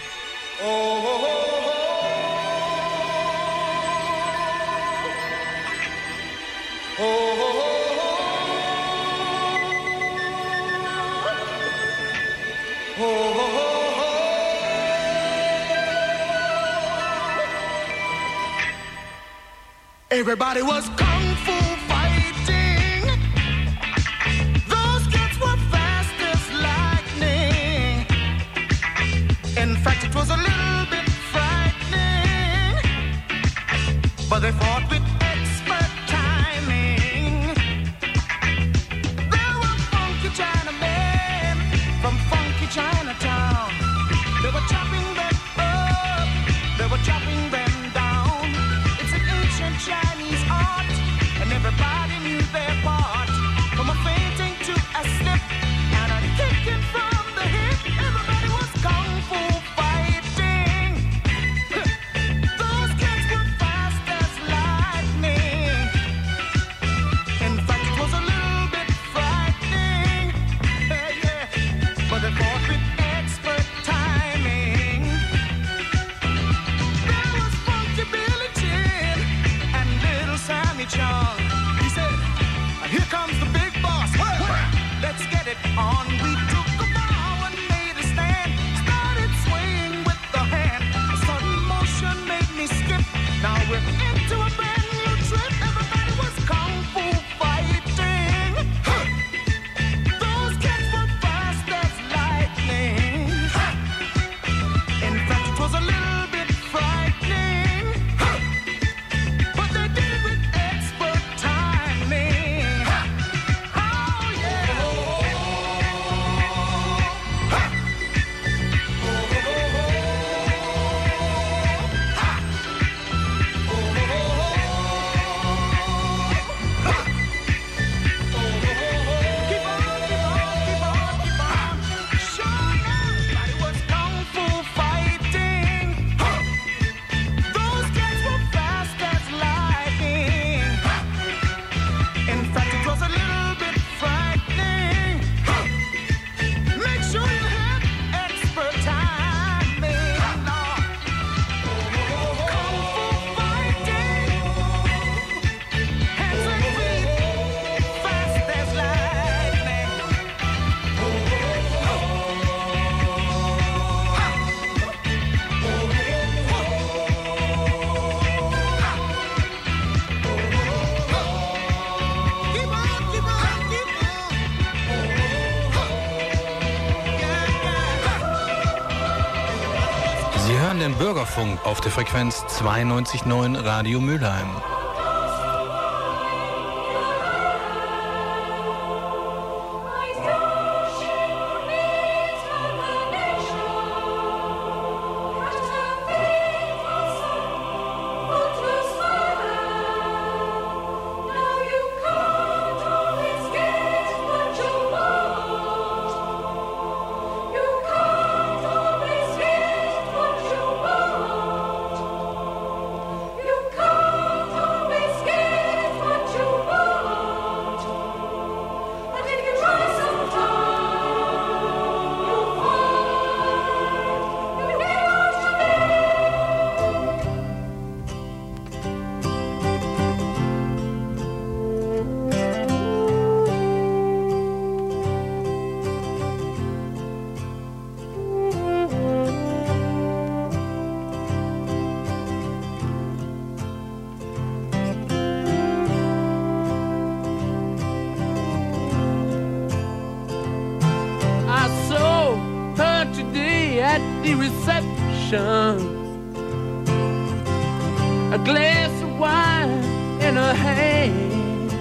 Everybody was kung fu fighting. Those kids were fast as lightning. In fact, it was a little bit frightening, but they fought with expert timing. There were funky Chinamen from funky Chinatown. They were chopping them up, they were chopping them down. It's an ancient Chinese art, and everybody knew their part. From a fainting to a slip, and a kicking from the hip. Everybody was kung fu fighting. Those kids were fast as lightning. In fact, it was a little bit frightening. Yeah, yeah. But they fought with expert timing. There was funky Billy Chin and little Sammy Chung. He said, "Here comes the big boss. Let's get it on." We took a bow and made a stand. Started swaying with the hand. A sudden motion made me skip. Now we're into a brand new trip. Everybody was kung fu fighting. Those kids were fast as lightning. In fact, it was a little bit frightening, but they did it with expert timing. Oh yeah. Keep on, keep on, keep on, keep on. Sure, everybody was kung fu fighting. Those kids were fast as lightning. In fact, it was a little bit frightening. Make sure you have expert timing. Kung fu fighting. Hands and feet, fast as lightning. Keep on, keep on, keep Sie hören den Bürgerfunk auf der Frequenz zweiundneunzig Komma neun Radio Mülheim. I saw her today at the reception. A glass of wine in her hand.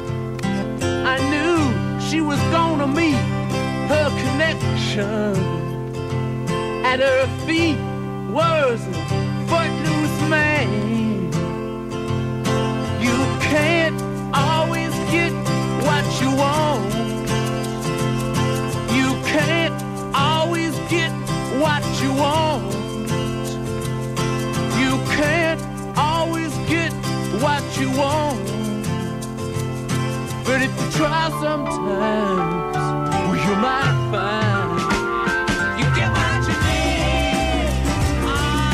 I knew she was gonna meet her connection. at her feet was a footloose man. You can't always get what you want. You can't always get what you want. You can't always get what you want. But if you try sometimes, well, you might find you get what you need. Oh,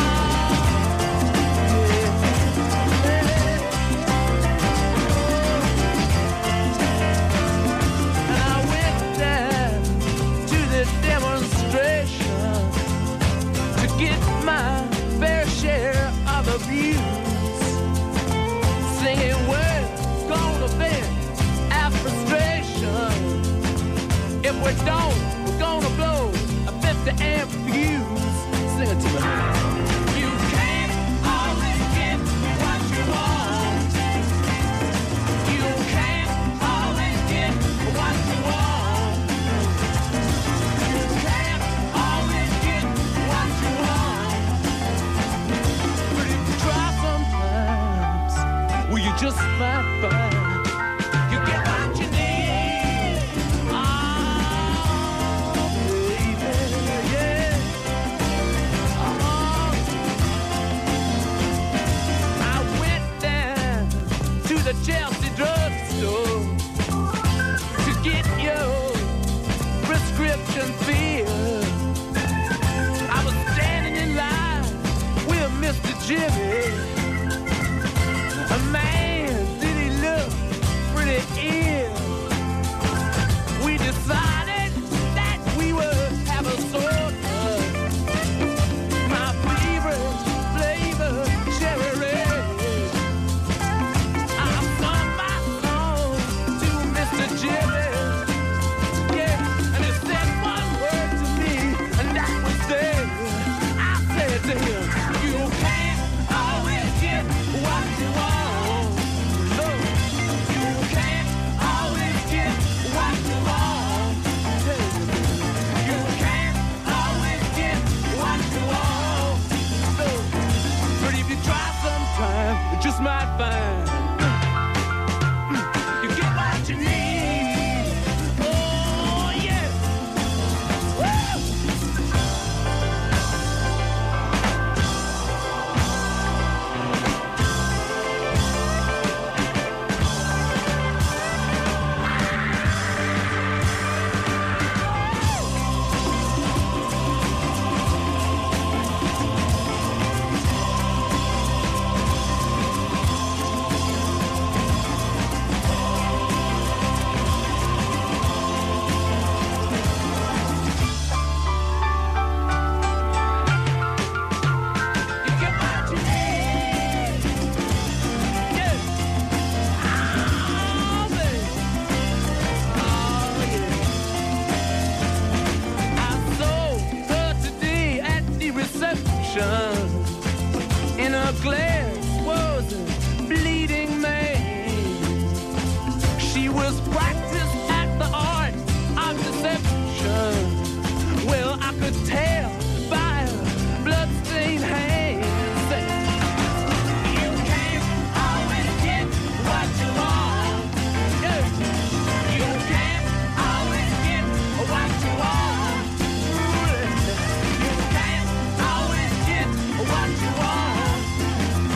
yeah. And I went down to the demonstration to get my fair share of abuse, singing words gonna vent our frustration. If we don't, we're gonna blow a fifty amp fuse. Sing it to me. You can't always get what you want. You can't always get what you want. You can't always get what you want. But if you try sometimes, well, you just might find you get what you need. The Chelsea drugstore to get your prescription filled. I was standing in line with Mister Jimmy. A man, did he look pretty ill? We decided that we would have a soda. My favorite flavor, cherry red. Just might find you get what you need. Oh yeah. Woo! In her glass was a bleeding man. She was practiced at the art of deception. Well, I could tell by her bloodstained hands. You can't always get what you want. Yeah. You can't always get what you want. You can't always get what you want.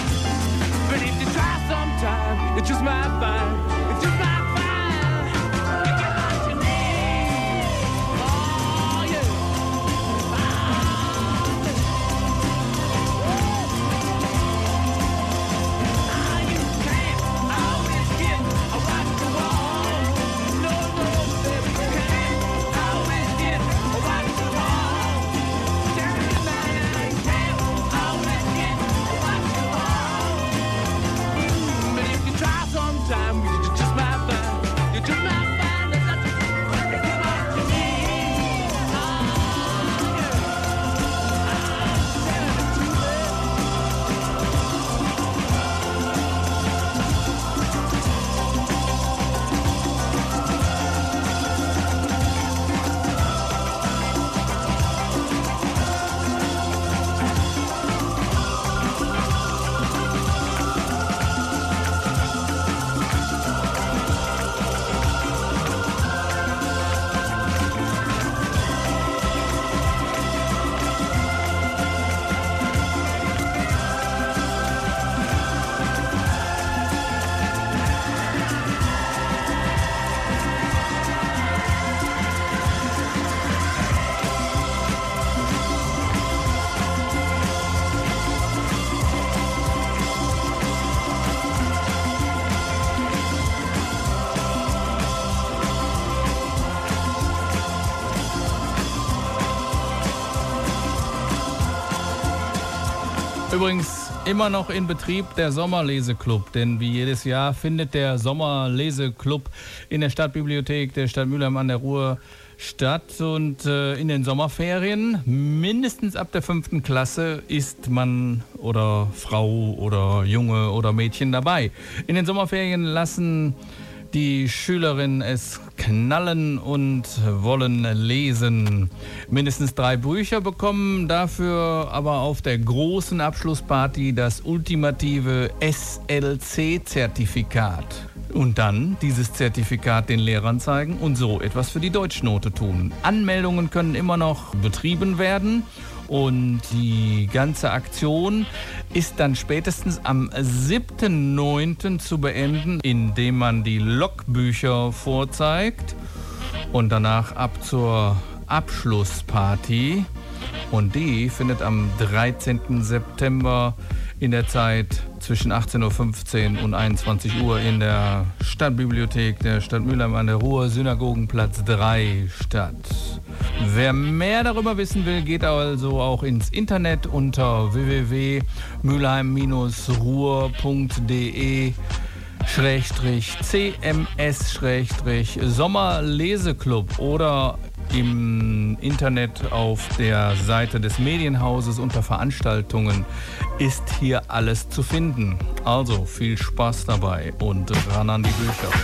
Übrigens immer noch in Betrieb der Sommerleseclub, denn wie jedes Jahr findet der Sommerleseclub in der Stadtbibliothek der Stadt Mülheim an der Ruhr statt und äh, in den Sommerferien, mindestens ab der fünften Klasse, ist man oder Frau oder Junge oder Mädchen dabei. In den Sommerferien lassen die Schülerinnen es knallen und wollen lesen. Mindestens drei Bücher bekommen dafür aber auf der großen Abschlussparty das ultimative S L C-Zertifikat. Und dann dieses Zertifikat den Lehrern zeigen und so etwas für die Deutschnote tun. Anmeldungen können immer noch betrieben werden. Und die ganze Aktion ist dann spätestens am siebten neunten zu beenden, indem man die Logbücher vorzeigt und danach ab zur Abschlussparty. Und die findet am dreizehnten September in der Zeit zwischen achtzehn Uhr fünfzehn und einundzwanzig Uhr in der Stadtbibliothek der Stadt Mülheim an der Ruhr, Synagogenplatz drei statt. Wer mehr darüber wissen will, geht also auch ins Internet unter w w w punkt mülheim ruhr punkt de Schrägstrich C M S Schrägstrich Sommerleseclub oder im Internet auf der Seite des Medienhauses unter Veranstaltungen ist hier alles zu finden. Also viel Spaß dabei und ran an die Bücher.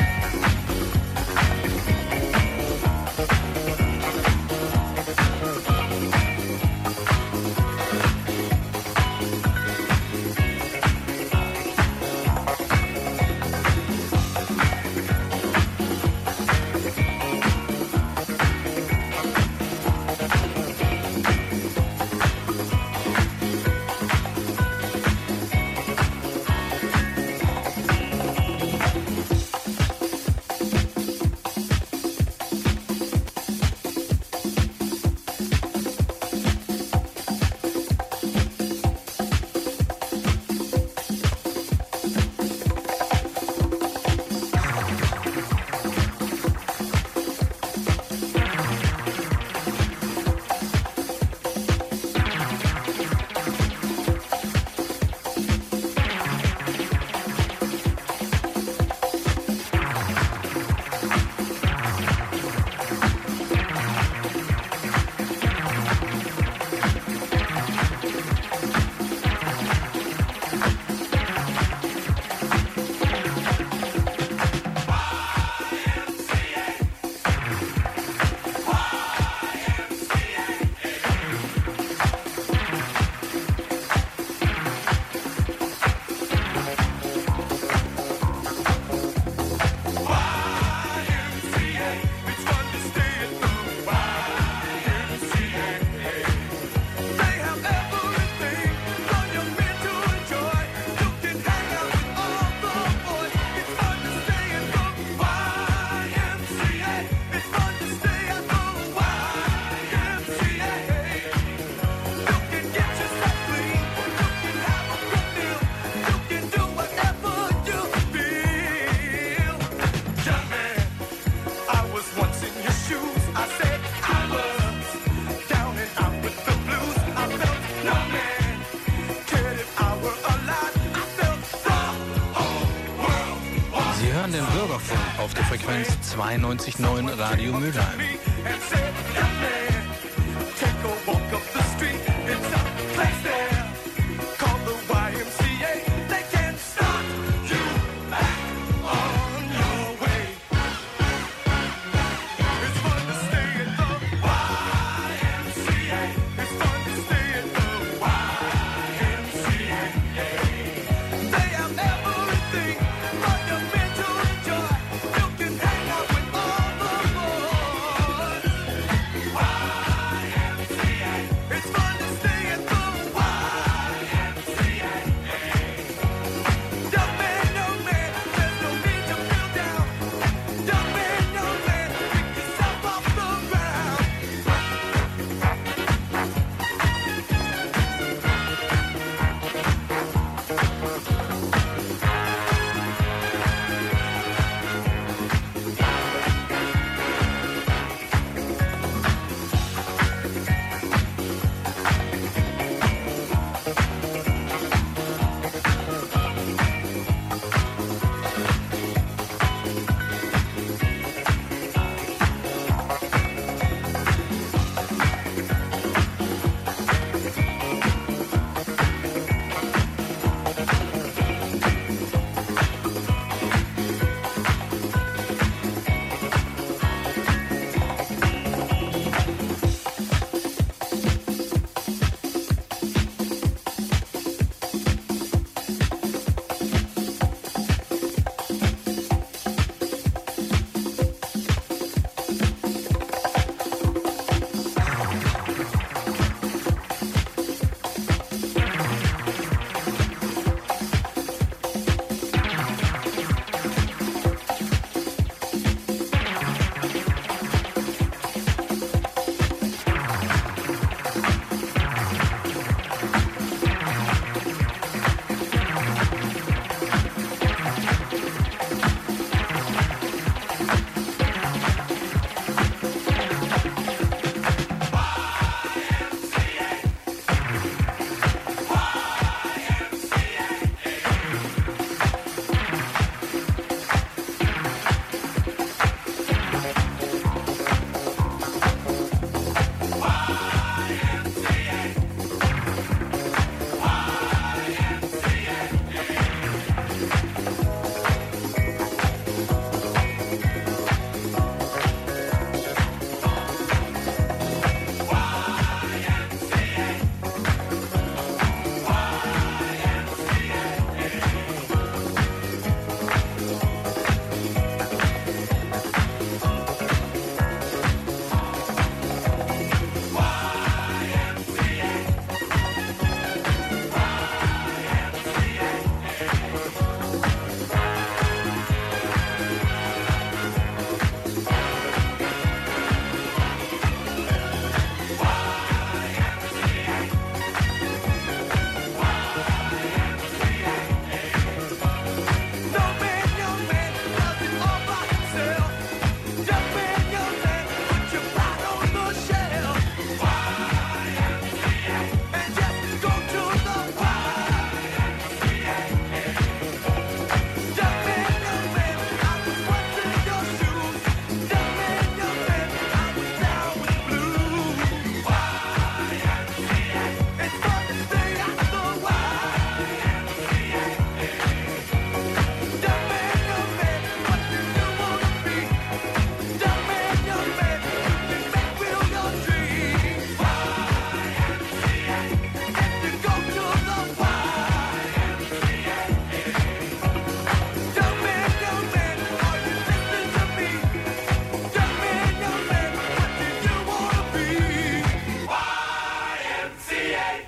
Auf der Frequenz zweiundneunzig Komma neun Radio Mülheim.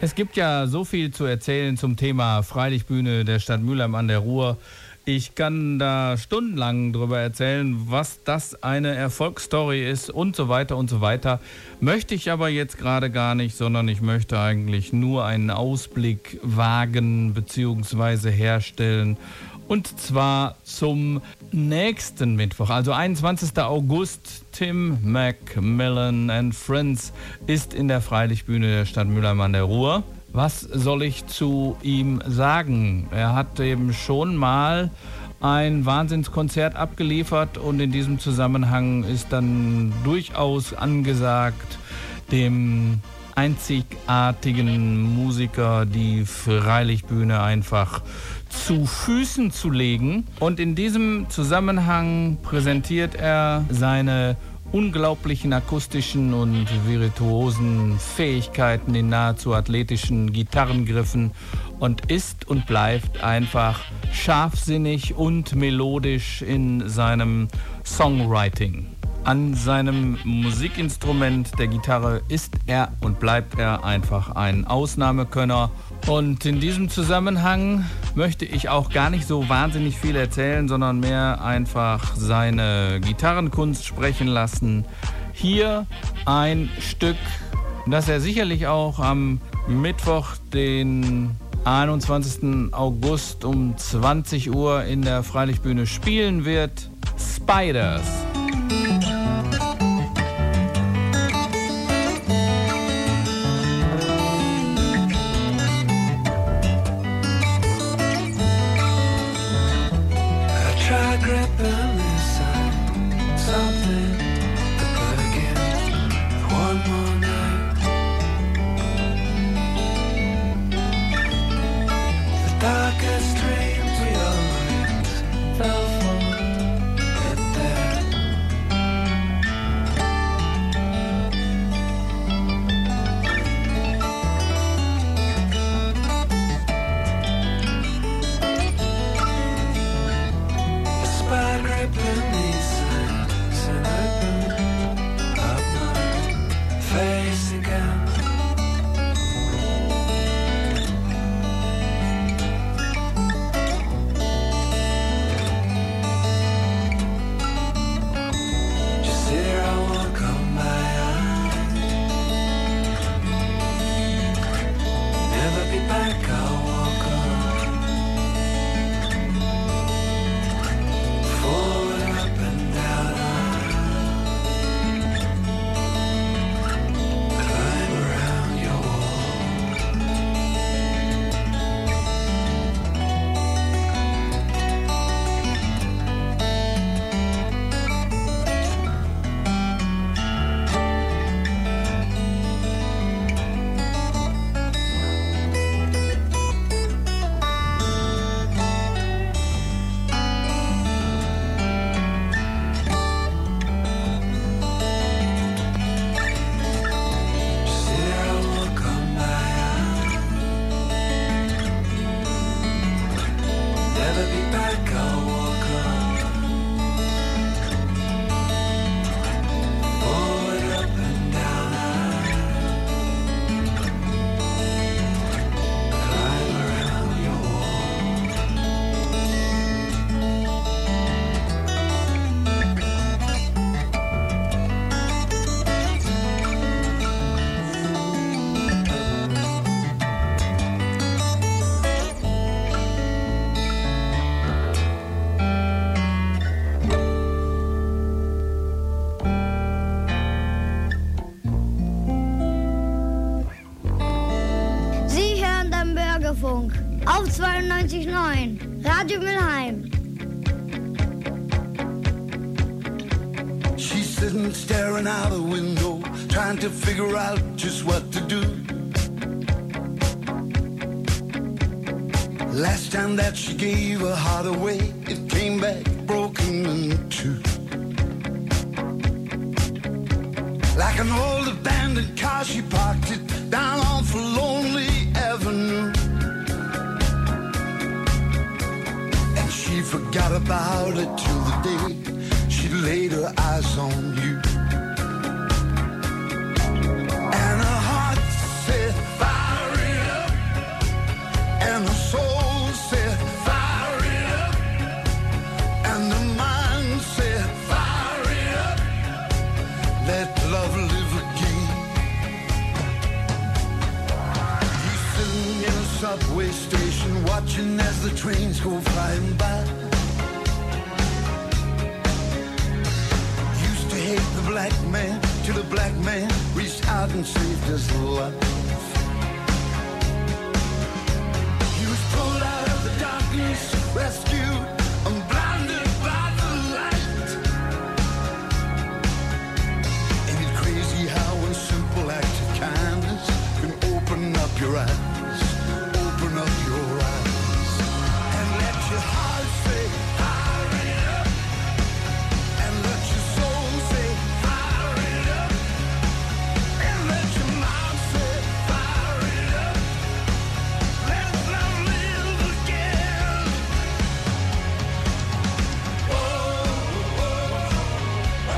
Es gibt ja so viel zu erzählen zum Thema Freilichtbühne der Stadt Mülheim an der Ruhr. Ich kann da stundenlang drüber erzählen, was das eine Erfolgsstory ist und so weiter und so weiter. Möchte ich aber jetzt gerade gar nicht, sondern ich möchte eigentlich nur einen Ausblick wagen bzw. herstellen. Und zwar zum nächsten Mittwoch, also einundzwanzigsten August. Tim Macmillan and Friends ist in der Freilichtbühne der Stadt Mülheim an der Ruhr. Was soll ich zu ihm sagen? Er hat eben schon mal ein Wahnsinnskonzert abgeliefert und in diesem Zusammenhang ist dann durchaus angesagt, dem einzigartigen Musiker die Freilichtbühne einfach zu Füßen zu legen. Und in diesem Zusammenhang präsentiert er seine unglaublichen akustischen und virtuosen Fähigkeiten in nahezu athletischen Gitarrengriffen und ist und bleibt einfach scharfsinnig und melodisch in seinem Songwriting. An seinem Musikinstrument, der Gitarre, ist er und bleibt er einfach ein Ausnahmekönner. Und in diesem Zusammenhang möchte ich auch gar nicht so wahnsinnig viel erzählen, sondern mehr einfach seine Gitarrenkunst sprechen lassen. Hier ein Stück, das er sicherlich auch am Mittwoch, den einundzwanzigsten August um zwanzig Uhr in der Freilichtbühne spielen wird. Spiders. Auf zweiundneunzig Komma neun Radio Mülheim. She's sitting staring out the window, trying to figure out just what to do. Last time that she gave her heart away, it came back broken in two. Like an old abandoned car, she parked it down off a lonely avenue. And she forgot about it till the day she laid her eyes on you. And her heart set fire in let love live again. You sitting in a subway station, watching as the trains go flying by. Used to hate the black man, till the black man reached out and saved his life. He was pulled out of the darkness, rescued, and blinded by the light. Ain't it crazy how one simple act of kindness can open up your eyes, open up your eyes, and let your heart say, fire it up, and let your soul say, fire it up, and let your mind say, fire it up, let love live again. Oh, oh, oh,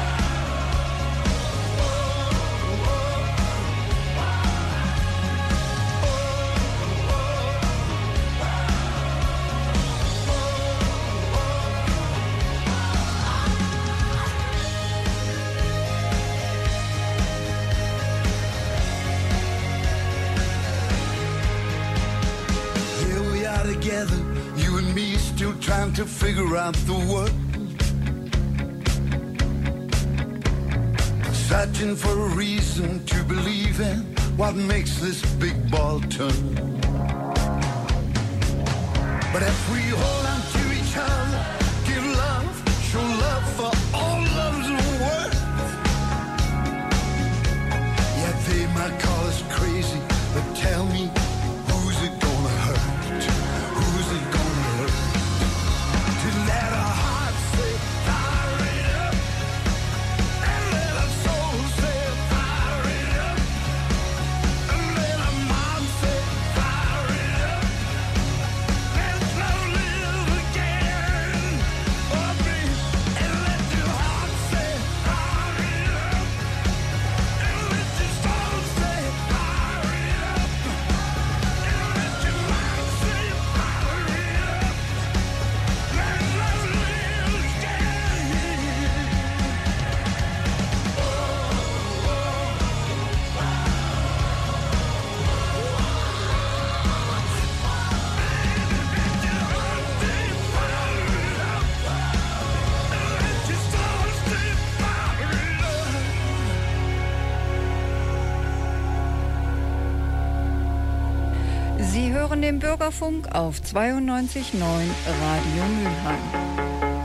Here we are together, you and me, still trying to figure out the world. Searching for a reason to believe in what makes this big ball turn. But if we hold on to each other, give love, show love for all love's worth. Yeah, they might call us crazy, but tell me, who's it gonna hurt? Who's it gonna hurt? To let our hearts say, fire it up, and let our souls say, fire it up, and let our minds say, fire it up. Let love live again. Oh, baby, and let your heart say, fire it up, and let your soul say, fire it up, and let your mind say, fire it up. Let love live again. Sie hören den Bürgerfunk auf zweiundneunzig Komma neun Radio Mülheim.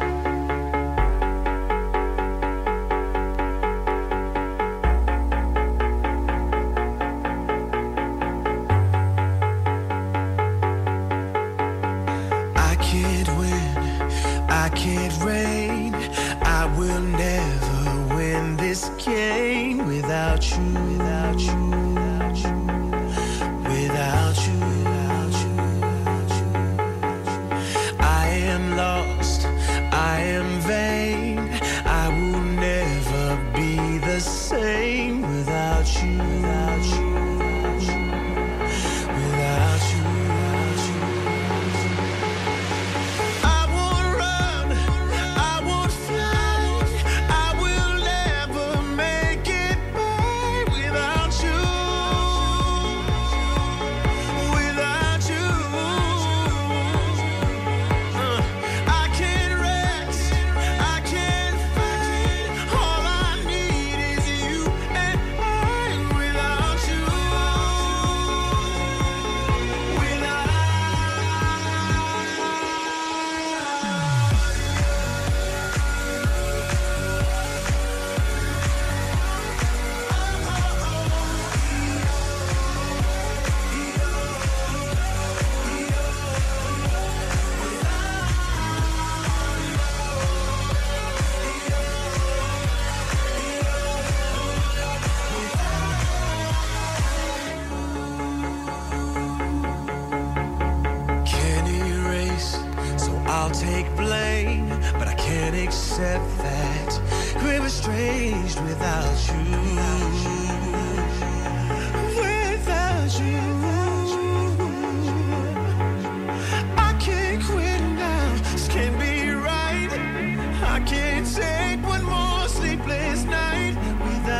I can't win, I can't reign, I will never win this game without you, without you, without you, without you, without you, without you. I am lost, I am vain, I will never be the same without you, without you, without you, without you, without you. I won't run, I won't fly, I will never make it by without you, without you. Uh, I can't rest, I can't fight, all I need is you and I without you, can't erase, so I'll take blame, but I can't accept that we're estranged without you, without you. I can't quit now, this can't be right. I can't take one more sleepless night without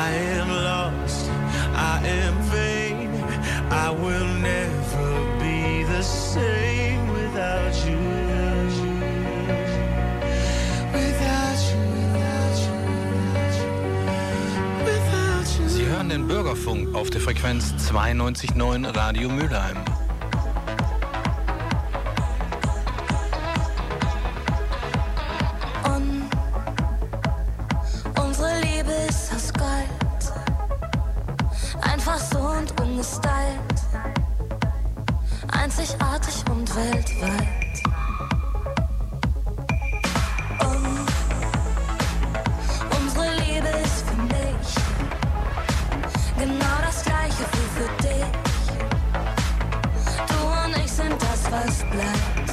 I am lost, I am vain. I will never be the same without you. Without you, without you, without you. Sie hören den Bürgerfunk auf der Frequenz zweiundneunzig Komma neun Radio Mülheim. Und unsere Liebe ist aus Gold, einfach so und ungestylt, einzigartig und weltweit. Und unsere Liebe ist für mich genau das gleiche wie für dich. Du und ich sind das, was bleibt.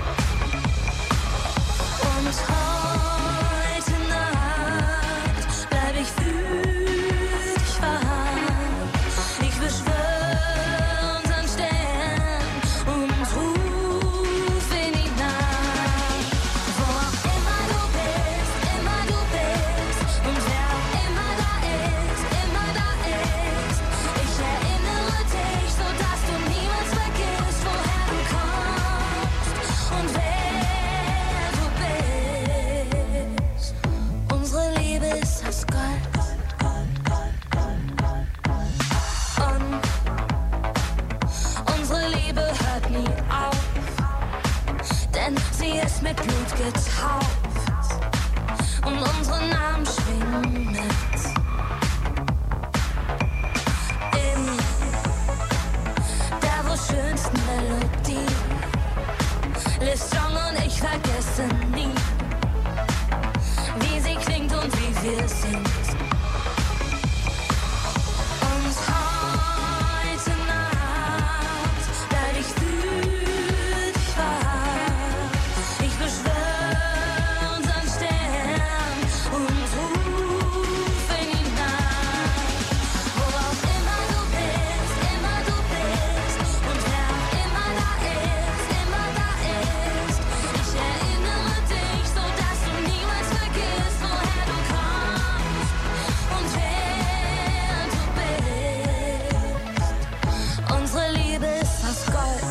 Und heute Nacht bleib ich für dich wach. Ich beschwör unseren Stern und ruf in ihn nach. Wo auch immer du bist, immer du bist. Und wer auch immer da ist, immer da ist. Ich erinnere dich, sodass du niemals vergisst, woher du kommst und wer du bist. Unsere Liebe ist aus Gold. Und unsere Liebe hört nie auf, denn sie ist mit Blut getauft und unsere Namen schwingen mit. In der wohl schönsten Melodie. Liv Strong und ich vergessen nie, wie sie klingt und wie wir sind. Und heute Nacht bleib ich für dich wach. Ich beschwör unseren Stern und ruf in ihn nach. Wo auch immer du bist, immer du bist. Und wer auch immer da ist, immer da ist. Ich erinnere dich, sodass du niemals vergisst, woher du kommst und wer du bist. Unsere Liebe ist aus Gold.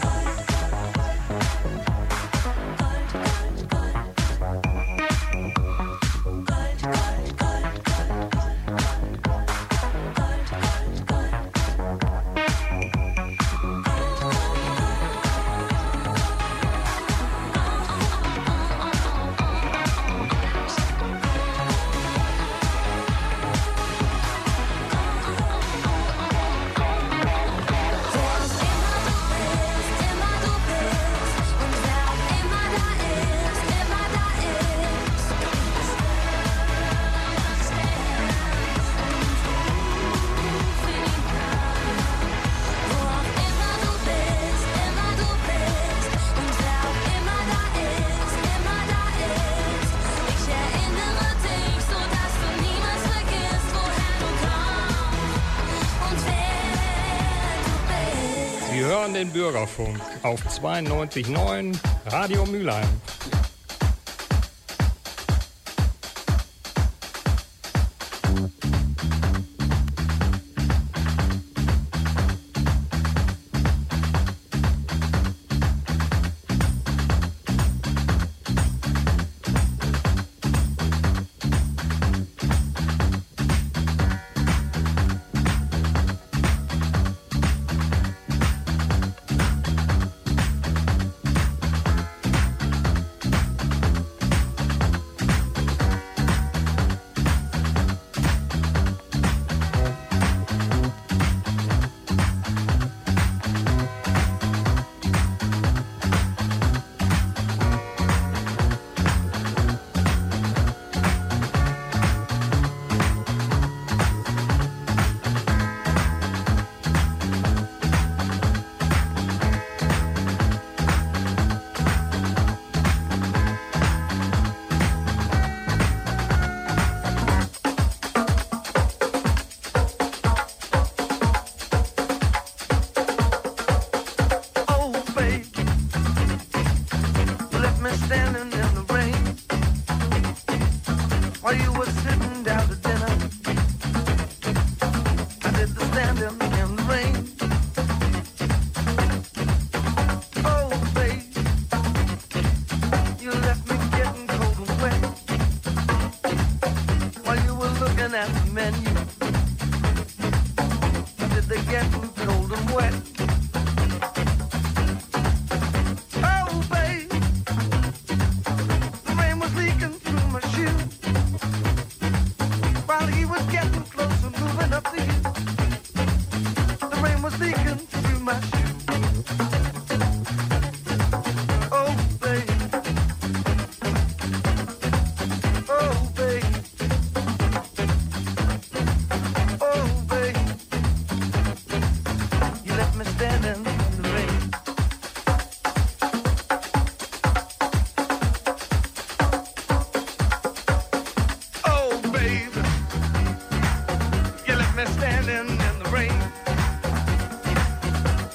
Sie hören den Bürgerfunk auf zweiundneunzig Komma neun Radio Mülheim. while you were sitting down to dinner.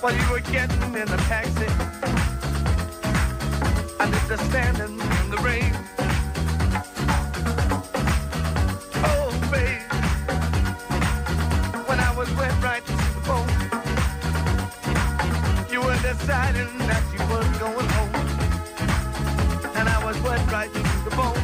while you were getting in the taxi. I did the standing in the rain. Oh, babe, when I was wet right to the bone, you were deciding that you weren't going home, and I was wet right to the bone.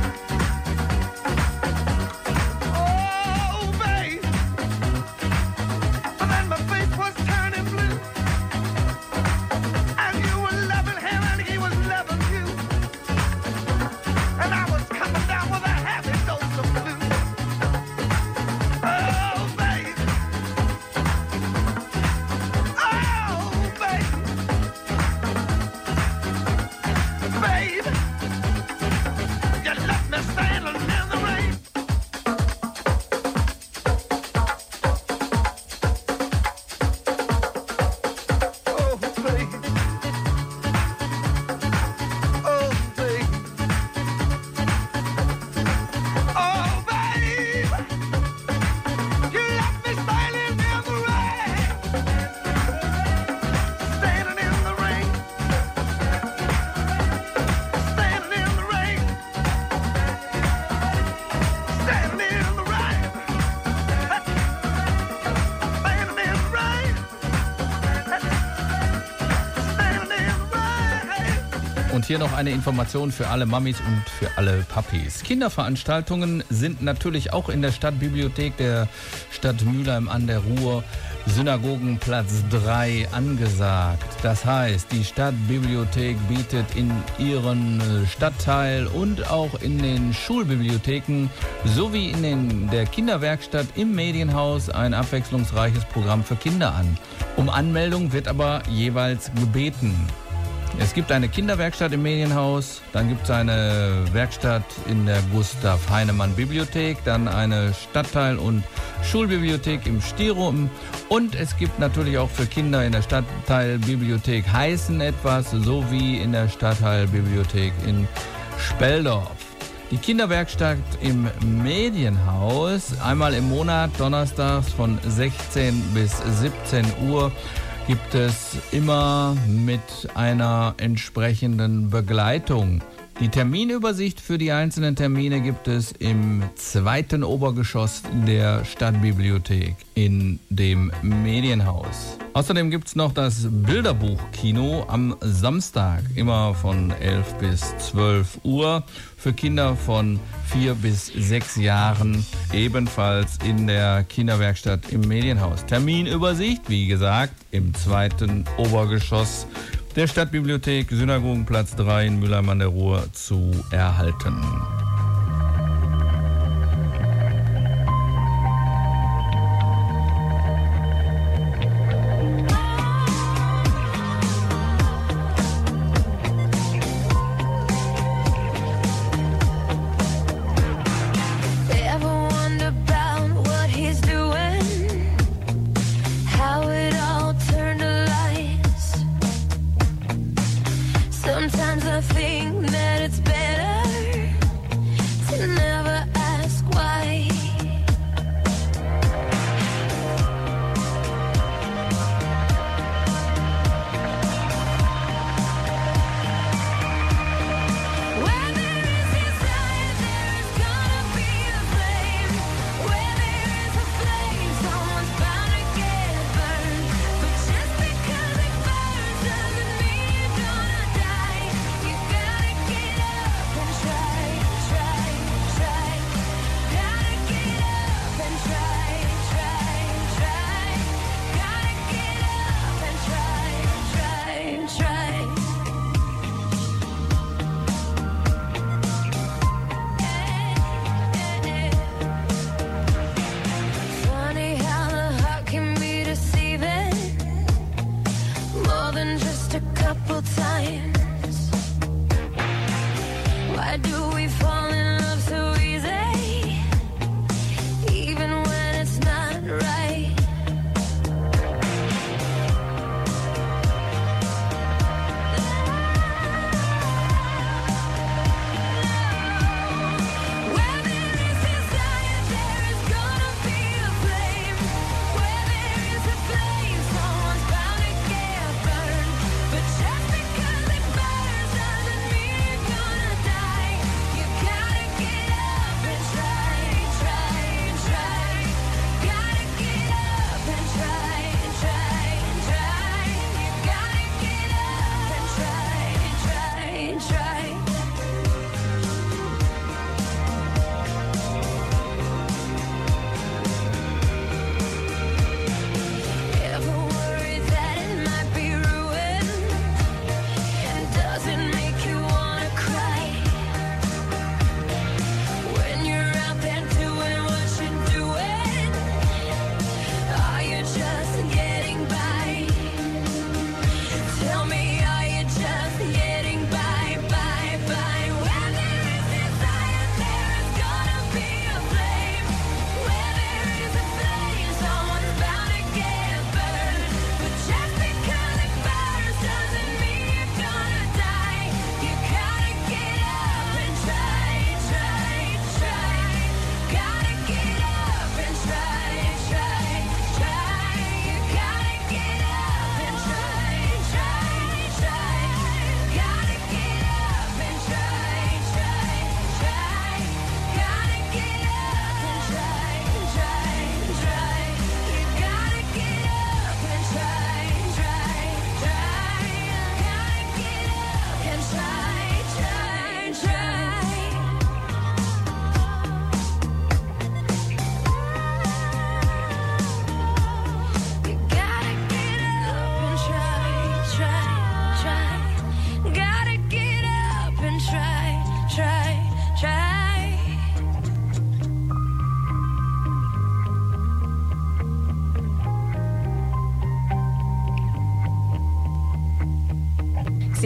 Und hier noch eine Information für alle Mamis und für alle Papis. Kinderveranstaltungen sind natürlich auch in der Stadtbibliothek der Stadt Mülheim an der Ruhr, Synagogenplatz drei, angesagt. Das heißt, die Stadtbibliothek bietet in ihren Stadtteil und auch in den Schulbibliotheken sowie in den, der Kinderwerkstatt im Medienhaus ein abwechslungsreiches Programm für Kinder an. Um Anmeldung wird aber jeweils gebeten. Es gibt eine Kinderwerkstatt im Medienhaus, dann gibt es eine Werkstatt in der Gustav-Heinemann-Bibliothek, dann eine Stadtteil- und Schulbibliothek im Stirum und es gibt natürlich auch für Kinder in der Stadtteilbibliothek Heißen etwas, sowie in der Stadtteilbibliothek in Speldorf. Die Kinderwerkstatt im Medienhaus, einmal im Monat, donnerstags von sechzehn bis siebzehn Uhr, gibt es immer mit einer entsprechenden Begleitung. Die Terminübersicht für die einzelnen Termine gibt es im zweiten Obergeschoss der Stadtbibliothek in dem Medienhaus. Außerdem gibt es noch das Bilderbuchkino am Samstag, immer von elf bis zwölf Uhr, für Kinder von vier bis sechs Jahren, ebenfalls in der Kinderwerkstatt im Medienhaus. Terminübersicht, wie gesagt, im zweiten Obergeschoss der Stadtbibliothek, Synagogenplatz drei in Mülheim an der Ruhr zu erhalten. Sometimes I think that it's better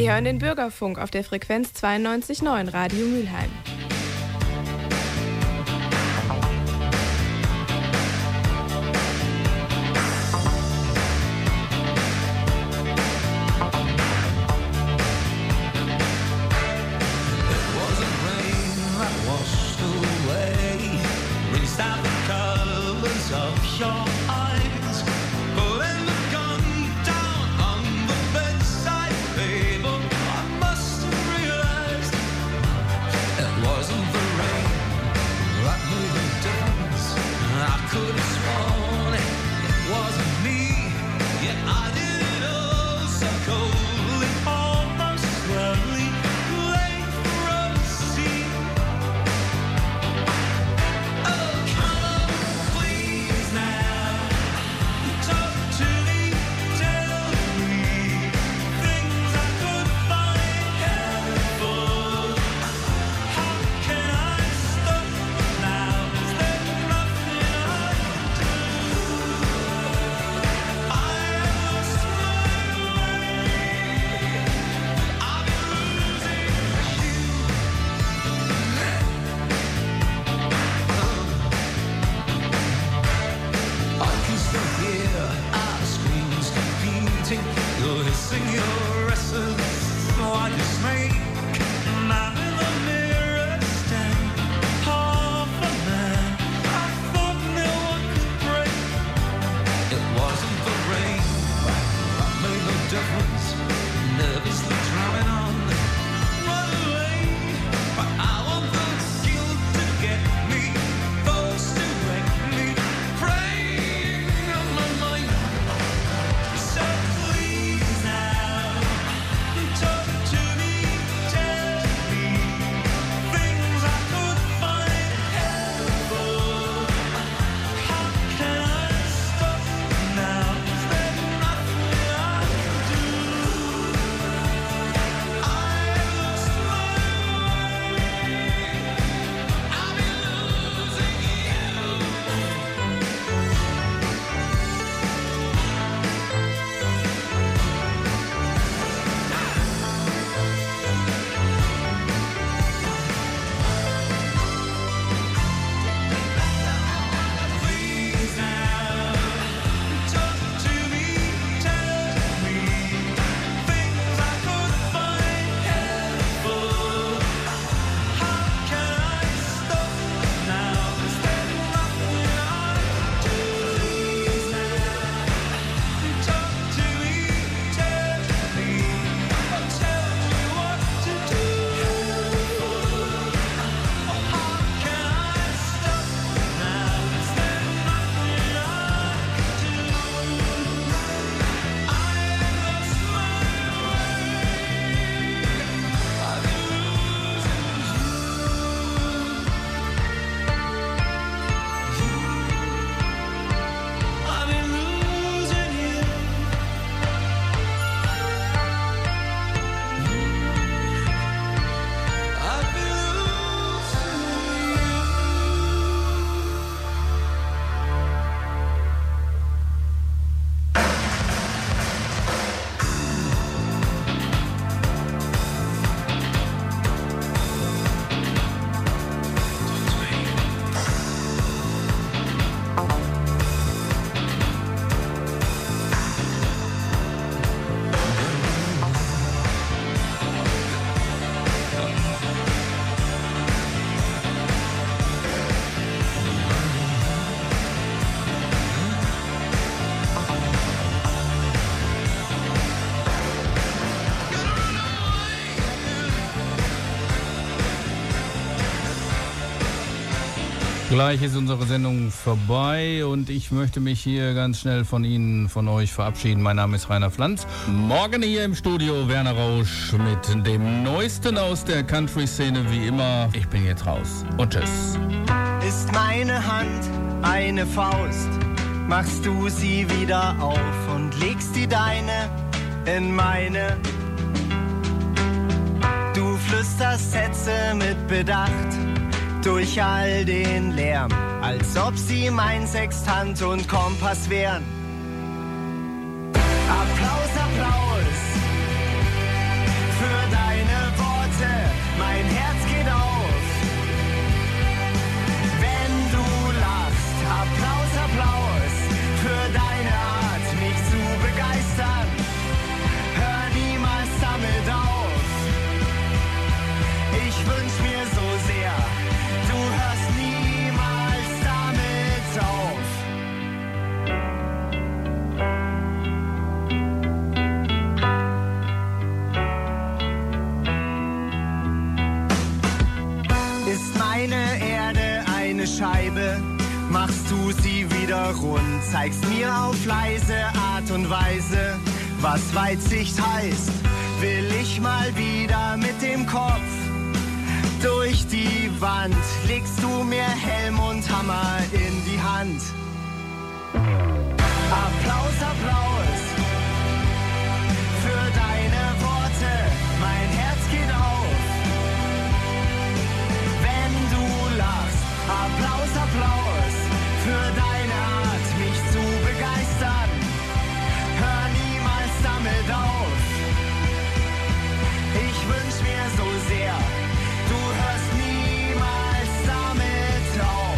Sie hören den Bürgerfunk auf der Frequenz zweiundneunzig Komma neun Radio Mülheim. Gleich ist unsere Sendung vorbei und ich möchte mich hier ganz schnell von Ihnen, von euch verabschieden. Mein Name ist Rainer Pflanz. Morgen hier im Studio Werner Rausch mit dem Neuesten aus der Country-Szene wie immer. Ich bin jetzt raus und tschüss. Ist meine Hand eine Faust, machst du sie wieder auf und legst die deine in meine. Du flüsterst Sätze mit Bedacht durch all den Lärm, als ob sie mein Sextant und Kompass wären. Applaus, Applaus Ist meine Erde eine Scheibe, machst du sie wieder rund, zeigst mir auf leise Art und Weise, was Weitsicht heißt. Will ich mal wieder mit dem Kopf durch die Wand, legst du mir Helm und Hammer in die Hand. Applaus, Applaus für deine Worte, mein Herz geht auf, wenn du lachst. Applaus, Applaus für deine Art, mich zu begeistern. Hör niemals damit auf. Ich wünsch mir so sehr, du hörst niemals damit auf.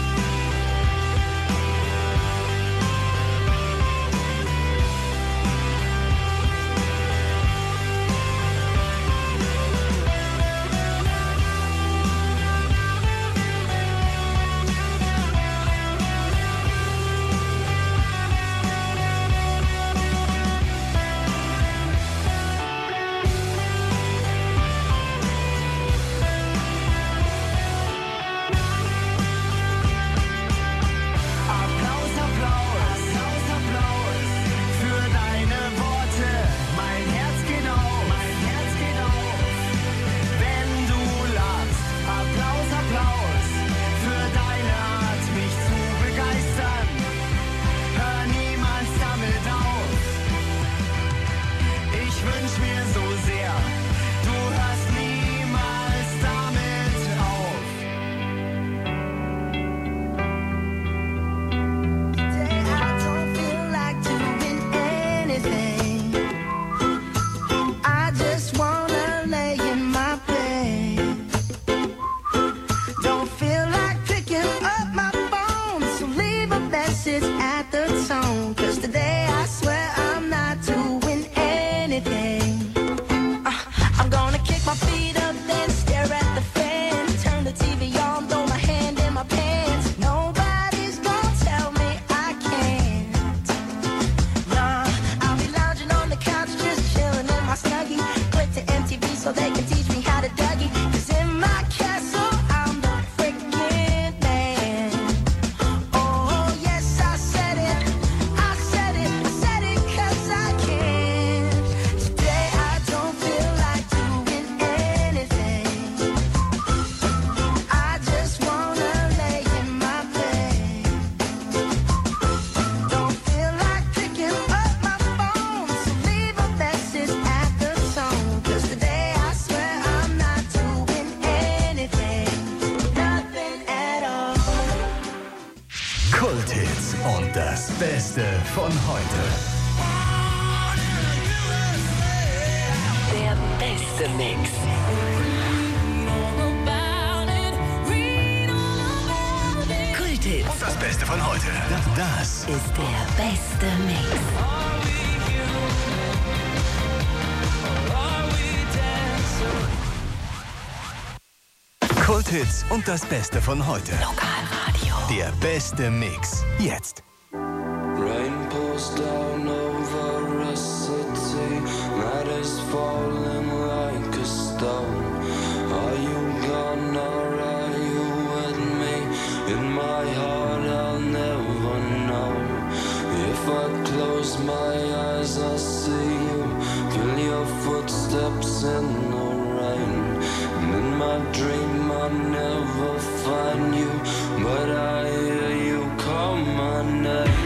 Kulthits und das Beste von heute. Der beste Mix. Kulthits. Und das Beste von heute. Das ist der beste Mix. Kulthits und das Beste von heute. Lokalradio. Der beste Mix. Jetzt. Rain pours down over a city that is falling like a stone. Are you gone or are you with me? In my heart I'll never know. If I close my eyes I see you. Feel your footsteps in the rain. And in my dream I never find you, but I hear you call my name.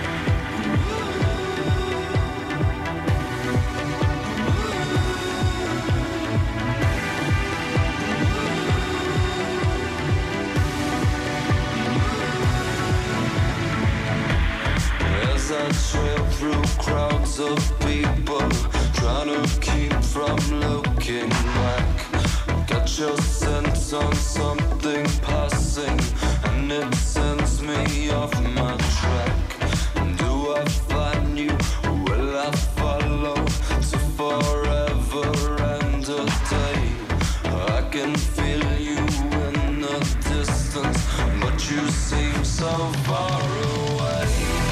As I trail through crowds of people, trying to keep from looking back. Got your sense on something passing, and it sends me off my track. Do I find you? Will I follow to forever and a day? I can feel you in the distance, but you seem so far away.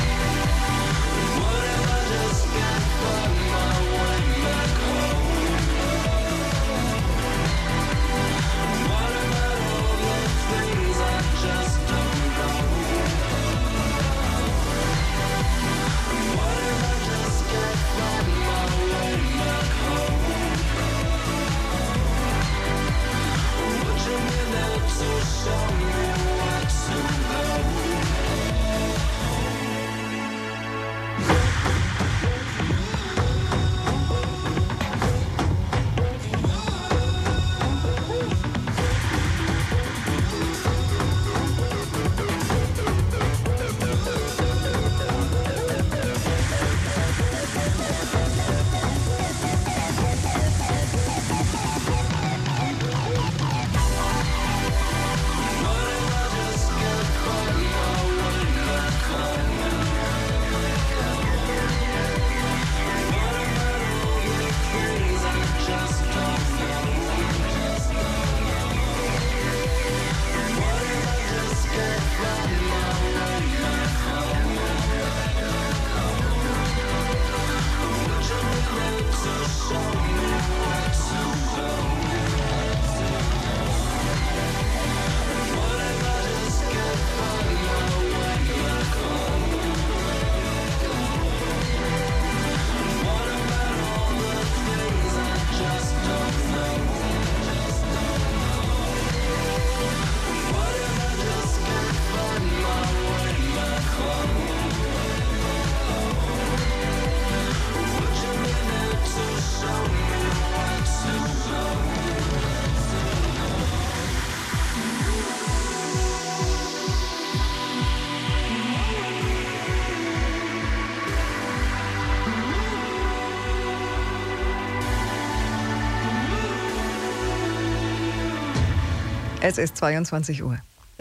What if I just can't find my way back home? What if I don't Es ist zweiundzwanzig Uhr.